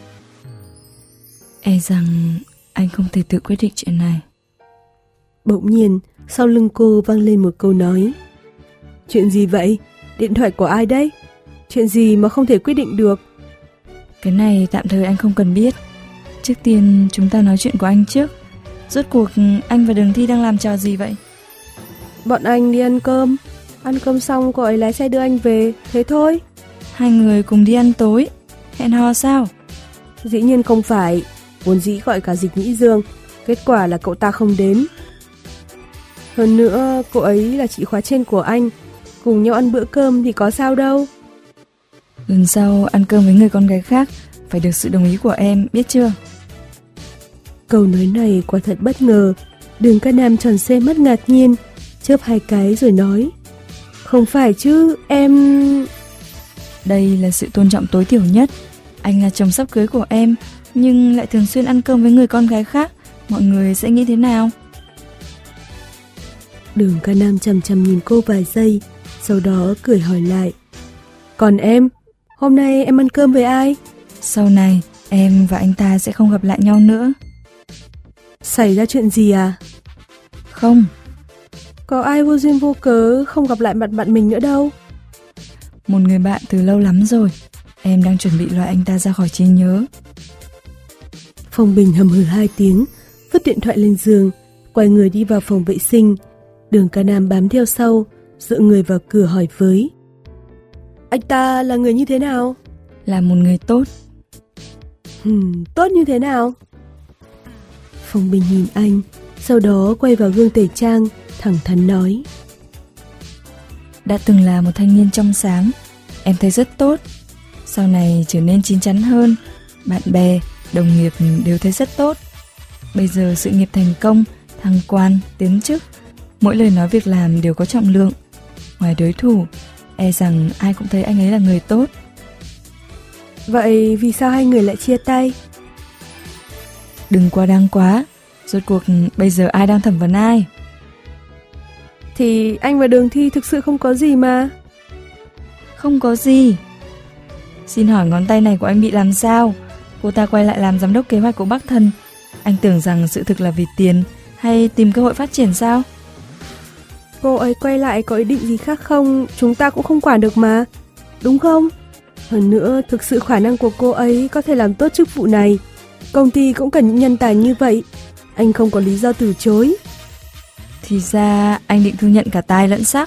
E rằng anh không thể tự quyết định chuyện này. Bỗng nhiên, sau lưng cô vang lên một câu nói: Chuyện gì vậy? Điện thoại của ai đấy? Chuyện gì mà không thể quyết định được? Cái này tạm thời anh không cần biết. Trước tiên chúng ta nói chuyện của anh trước. Rốt cuộc anh và Đường Thi đang làm trò gì vậy? Bọn anh đi ăn cơm. Ăn cơm xong cô ấy lái xe đưa anh về, thế thôi. Hai người cùng đi ăn tối, hẹn hò sao? Dĩ nhiên không phải. Vốn dĩ gọi cả Dịch Nhĩ Dương, kết quả là cậu ta không đến. Hơn nữa, cô ấy là chị khóa trên của anh, cùng nhau ăn bữa cơm thì có sao đâu. Lần sau ăn cơm với người con gái khác phải được sự đồng ý của em, biết chưa? Câu nói này quả thật bất ngờ. Đường Ca Nam tròn xoe mắt ngạc nhiên, chớp hai cái rồi nói: Không phải chứ, em... Đây là sự tôn trọng tối thiểu nhất. Anh là chồng sắp cưới của em, nhưng lại thường xuyên ăn cơm với người con gái khác. Mọi người sẽ nghĩ thế nào? Đường Ca Nam chằm chằm nhìn cô vài giây, sau đó cười hỏi lại. Còn em, hôm nay em ăn cơm với ai? Sau này, em và anh ta sẽ không gặp lại nhau nữa. Xảy ra chuyện gì à? Không. Có ai vô duyên vô cớ không gặp lại mặt bạn mình nữa đâu. Một người bạn từ lâu lắm rồi. Em đang chuẩn bị loại anh ta ra khỏi trí nhớ. Phong Bình hầm hừ hai tiếng, vứt điện thoại lên giường, quay người đi vào phòng vệ sinh. Đường Ca Nam bám theo sau, dựa người vào cửa hỏi với. Anh ta là người như thế nào? Là một người tốt. Hừm, tốt như thế nào? Phong Bình nhìn anh, sau đó quay vào gương tẩy trang, thẳng thắn nói. Đã từng là một thanh niên trong sáng, em thấy rất tốt. Sau này trở nên chín chắn hơn, bạn bè, đồng nghiệp đều thấy rất tốt. Bây giờ sự nghiệp thành công, thăng quan, tiến chức, mỗi lời nói việc làm đều có trọng lượng. Ngoài đối thủ, e rằng ai cũng thấy anh ấy là người tốt. Vậy vì sao hai người lại chia tay? Đừng quá đáng quá, rốt cuộc bây giờ ai đang thẩm vấn ai? Thì anh và Đường Thi thực sự không có gì mà. Không có gì? Xin hỏi ngón tay này của anh bị làm sao? Cô ta quay lại làm giám đốc kế hoạch của Bắc Thần. Anh tưởng rằng sự thực là vì tiền hay tìm cơ hội phát triển sao? Cô ấy quay lại có ý định gì khác không? Chúng ta cũng không quản được mà. Đúng không? Hơn nữa, thực sự khả năng của cô ấy có thể làm tốt chức vụ này. Công ty cũng cần những nhân tài như vậy. Anh không có lý do từ chối. Thì ra anh định thu nhận cả tài lẫn sắc.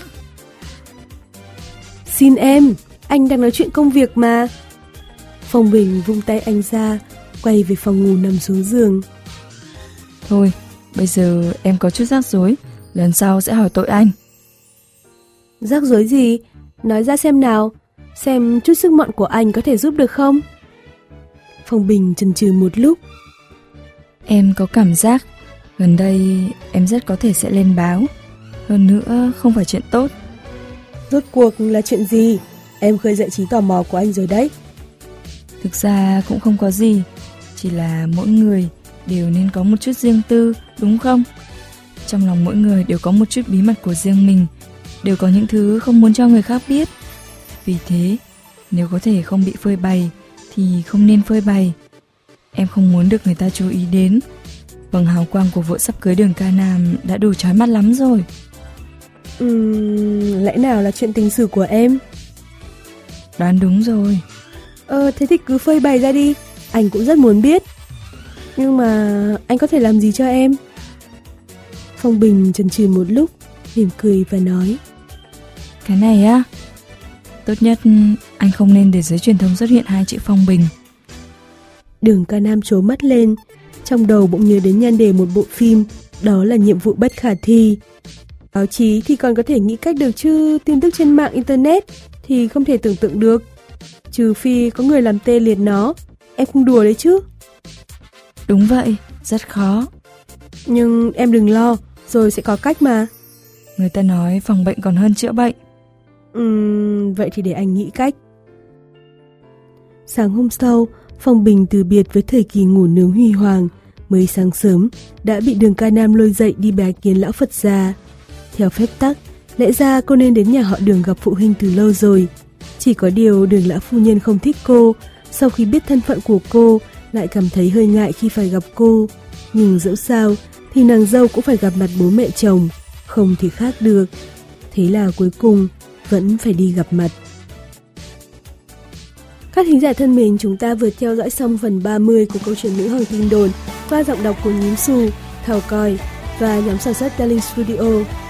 Xin em, anh đang nói chuyện công việc mà. Phong Bình vung tay anh ra, quay về phòng ngủ nằm xuống giường. Thôi, bây giờ em có chút rắc rối, lần sau sẽ hỏi tội anh. Rắc rối gì? Nói ra xem nào, xem chút sức mọn của anh có thể giúp được không? Phong Bình chần chừ một lúc. Em có cảm giác gần đây em rất có thể sẽ lên báo. Hơn nữa không phải chuyện tốt. Rốt cuộc là chuyện gì? Em khơi dậy trí tò mò của anh rồi đấy. Thực ra cũng không có gì, chỉ là mỗi người đều nên có một chút riêng tư, đúng không? Trong lòng mỗi người đều có một chút bí mật của riêng mình, đều có những thứ không muốn cho người khác biết. Vì thế, nếu có thể không bị phơi bày thì không nên phơi bày. Em không muốn được người ta chú ý đến. Vầng hào quang của vợ sắp cưới Đường Ca Nam đã đủ chói mắt lắm rồi. Uhm, lẽ nào là chuyện tình sử của em? Đoán đúng rồi. Ờ, thế thì cứ phơi bày ra đi. Anh cũng rất muốn biết. Nhưng mà anh có thể làm gì cho em? Phong Bình chần chừ một lúc, mỉm cười và nói. Cái này á, tốt nhất anh không nên để giới truyền thông xuất hiện hai chữ Phong Bình. Đường Ca Nam trố mắt lên, trong đầu bỗng nhớ đến nhan đề một bộ phim, đó là Nhiệm vụ bất khả thi. Báo chí thì còn có thể nghĩ cách được chứ tin tức trên mạng internet thì không thể tưởng tượng được. Trừ phi có người làm tê liệt nó. Em không đùa đấy chứ? Đúng vậy, rất khó. Nhưng em đừng lo, rồi sẽ có cách mà. Người ta nói phòng bệnh còn hơn chữa bệnh. Ừm, vậy thì để anh nghĩ cách. Sáng hôm sau, Phong Bình từ biệt với thời kỳ ngủ nướng huy hoàng. Mới sáng sớm, đã bị Đường Ca Nam lôi dậy đi bái kiến lão Phật già. Theo phép tắc, lẽ ra cô nên đến nhà họ Đường gặp phụ huynh từ lâu rồi. Chỉ có điều Đường lão phu nhân không thích cô, sau khi biết thân phận của cô, lại cảm thấy hơi ngại khi phải gặp cô. Nhưng dẫu sao, thì nàng dâu cũng phải gặp mặt bố mẹ chồng, không thể khác được. Thế là cuối cùng, vẫn phải đi gặp mặt. Các thính giả thân mến, chúng ta vừa theo dõi xong phần ba mươi của câu chuyện Nữ Hoàng Tin Đồn qua giọng đọc của Nhím Xù, Thảo Còi và nhóm sản xuất Darling Studio.